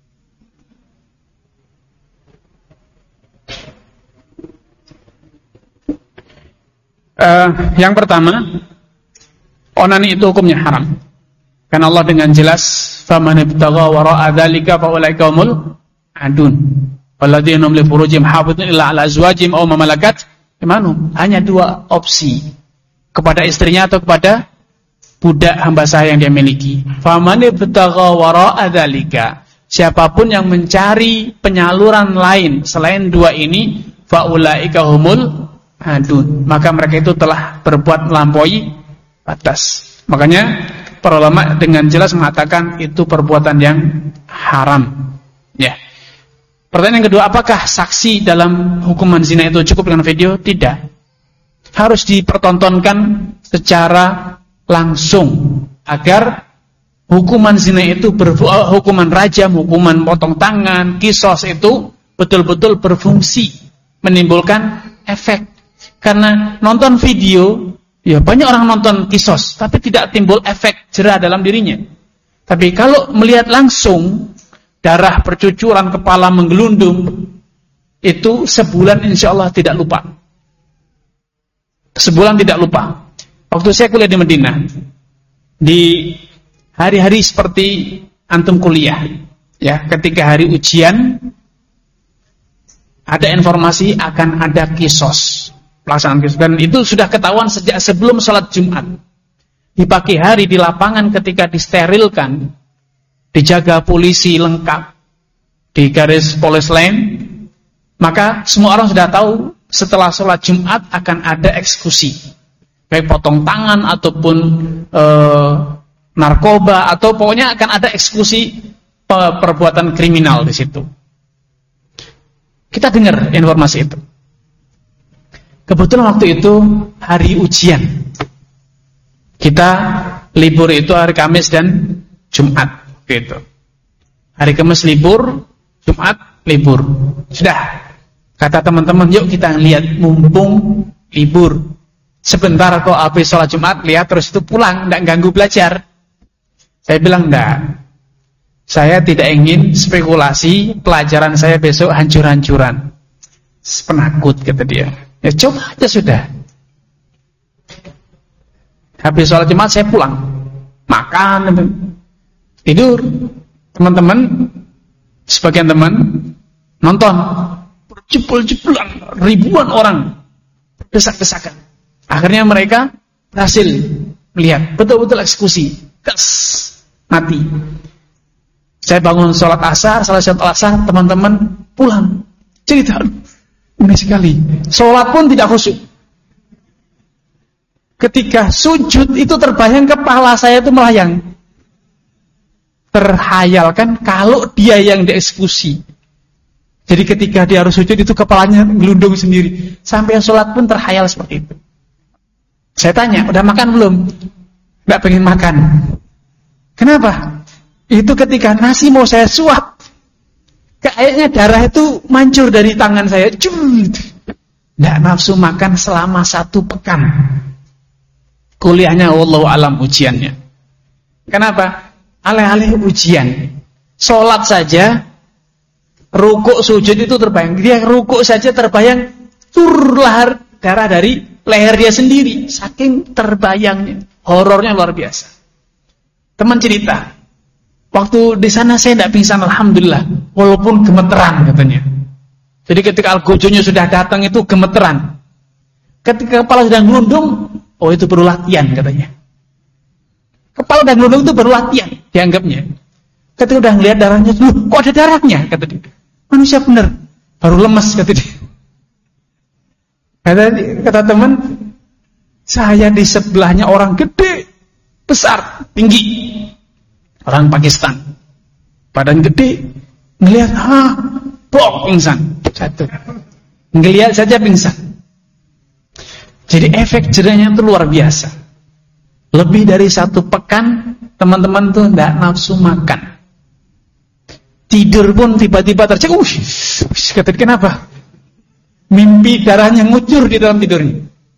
Uh, yang pertama, onani itu hukumnya haram. Karena Allah dengan jelas, faman ibtagha wara'a dzalika fa ulaika humul adun. Walladzina hum li furujihim hafizun illa 'ala azwajihim aw ma malakat imanuhum. Hanya dua opsi, kepada istrinya atau kepada budak hamba sahaya yang dia miliki. Faman ibtagha wara'a dzalika, siapapun yang mencari penyaluran lain selain dua ini, fa ulaika humul adun, maka mereka itu telah berbuat melampaui batas. Makanya para ulama dengan jelas mengatakan itu perbuatan yang haram. Ya. Pertanyaan yang kedua, apakah saksi dalam hukuman zina itu cukup dengan video? Tidak. Harus dipertontonkan secara langsung agar hukuman zina itu berfu- hukuman rajam, hukuman potong tangan, kisos itu betul-betul berfungsi, menimbulkan efek. Karena nonton video, ya banyak orang nonton kisos, tapi tidak timbul efek jera dalam dirinya. Tapi kalau melihat langsung darah percucuran, kepala menggelundung, itu sebulan insya Allah tidak lupa. Sebulan tidak lupa. Waktu saya kuliah di Madinah, di hari-hari seperti antum kuliah, ya, ketika hari ujian, ada informasi akan ada kisos, pelaksanaan kisos, dan itu sudah ketahuan sejak sebelum sholat Jumat. Di pagi hari di lapangan ketika disterilkan, dijaga polisi lengkap di garis polis lain, maka semua orang sudah tahu setelah sholat Jumat akan ada eksekusi, baik potong tangan ataupun e, narkoba, atau pokoknya akan ada eksekusi perbuatan kriminal di situ. Kita dengar informasi itu. Kebetulan waktu itu hari ujian, kita libur itu hari Kamis dan Jumat. Gitu. Hari Kamis libur, Jumat libur. Sudah, kata teman-teman, yuk kita lihat mumpung libur. Sebentar kok habis sholat Jumat, lihat terus itu pulang, tidak ganggu belajar. Saya bilang enggak. Saya tidak ingin spekulasi pelajaran saya besok hancur-hancuran. Penakut, kata dia. Ya coba aja sudah. Habis sholat Jumat saya pulang, makan, tidur. Teman-teman, sebagian teman nonton, berjebol-jebolan, ribuan orang desak-desakan. Akhirnya mereka berhasil melihat betul-betul eksekusi. Kes. mati. Saya bangun sholat asar, selesai sholat asar, teman-teman pulang. Cerita, ini sekali. Sholat pun tidak khusyuk. Ketika sujud itu terbayang kepala saya itu melayang. Terhayalkan kalau dia yang dieksekusi. Jadi ketika dia harus sujud itu kepalanya gelundung sendiri. Sampai sholat pun terhayal seperti itu. Saya tanya, udah makan belum? Nggak pengen makan. Kenapa? Itu ketika nasi mau saya suap, kayaknya darah itu mancur dari tangan saya. Nggak nafsu makan selama satu pekan. Kuliahnya wallahu alam ujiannya. Kenapa? Alih-alih ujian. Sholat saja, rukuk sujud itu terbayang. Dia rukuk saja terbayang tur lahar darah dari leher dia sendiri, saking terbayangnya, horornya luar biasa. Teman cerita, waktu di sana saya tidak pingsan, alhamdulillah, walaupun gemeteran katanya. Jadi ketika Al-Gojonya sudah datang itu gemeteran. Ketika kepala sudah gelundung, oh itu perlu latihan katanya. Kepala sudah gelundung itu perlu latihan, dianggapnya. Ketika sudah melihat darahnya, loh, kok ada darahnya? Kata dia. Manusia benar, baru lemas kata dia. Kata, kata teman, saya di sebelahnya orang gede, besar, tinggi, orang Pakistan, badan gede, ngelihat, ah, blok pingsan, jatuh, ngelihat saja pingsan. Jadi efek jerahnya itu luar biasa. Lebih dari satu pekan, teman-teman tuh tidak nafsu makan, tidur pun tiba-tiba tercek. Uh, kata dia, kenapa? Mimpi darahnya ngucur di dalam tidurnya.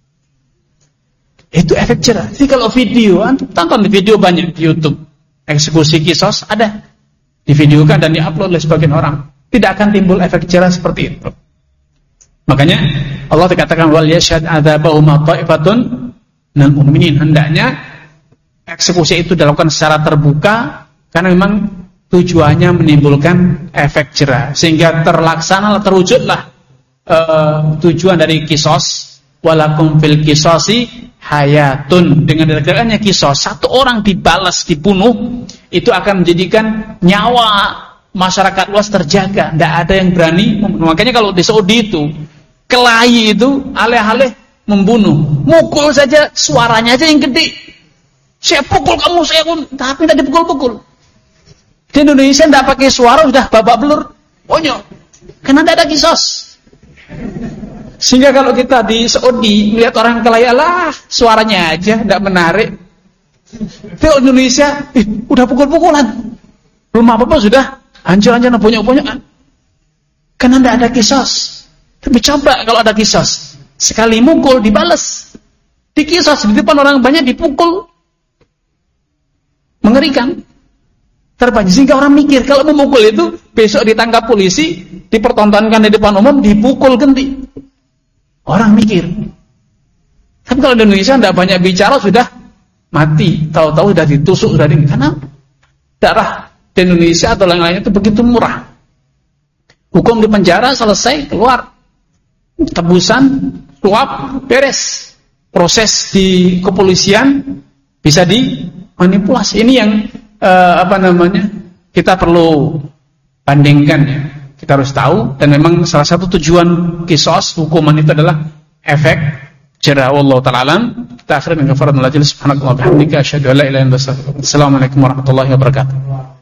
Itu efek jerah. Jadi kalau video, tonton di video banyak di YouTube. Eksekusi kisos ada. Divideokan dan diupload oleh sebagian orang. Tidak akan timbul efek jerah seperti itu. Makanya Allah dikatakan wal yashhad adzabahum ta'ifatun minal mu'minin. Hendaknya eksekusi itu dilakukan secara terbuka karena memang tujuannya menimbulkan efek jerah sehingga terlaksana, terwujudlah Uh, tujuan dari kisos, walakum fil kisosi hayatun. Dengan dilakukannya kisos, satu orang dibalas, dibunuh, itu akan menjadikan nyawa masyarakat luas terjaga. Tidak ada yang berani membunuh. Makanya kalau di Saudi itu kelahi itu alih-alih membunuh, mukul saja, suaranya aja yang gede. Saya pukul kamu, saya pun, tapi tidak dipukul-pukul. Di Indonesia tidak pakai suara, sudah babak belur, bonyok, karena tidak ada kisos. Sehingga kalau kita di Saudi melihat orang kelahi, lah suaranya aja tidak menarik. Di Indonesia, eh, udah pukul-pukulan, rumah apa sudah hancur-hancur, bonyok-bonyok. Karena tidak ada kisos. Tapi coba kalau ada kisos, sekali mukul dibalas, di kisos di depan orang banyak dipukul, mengerikan. Terbanyak, sehingga orang mikir kalau memukul itu besok ditangkap polisi, dipertontonkan di depan umum, dipukul ganti. Orang mikir. Tapi kalau di Indonesia tidak banyak bicara sudah mati, tahu-tahu sudah ditusuk, sudah di karena darah di Indonesia atau lain-lainnya itu begitu murah. Hukum di penjara selesai, keluar, tebusan, suap, beres. Proses di kepolisian bisa dimanipulasi. Ini yang Uh, apa namanya, kita perlu bandingkan ya. Kita harus tahu, dan memang salah satu tujuan kisos hukuman itu adalah efek jerah. Wallahu ta'ala alam. Kita akhiri dengan kafarat al-majlis. Subhanallahi wa bihamdika asyhadu an la ilaha illa anta astaghfiruka wa atubu ilaik. Assalamualaikum warahmatullahi wabarakatuh.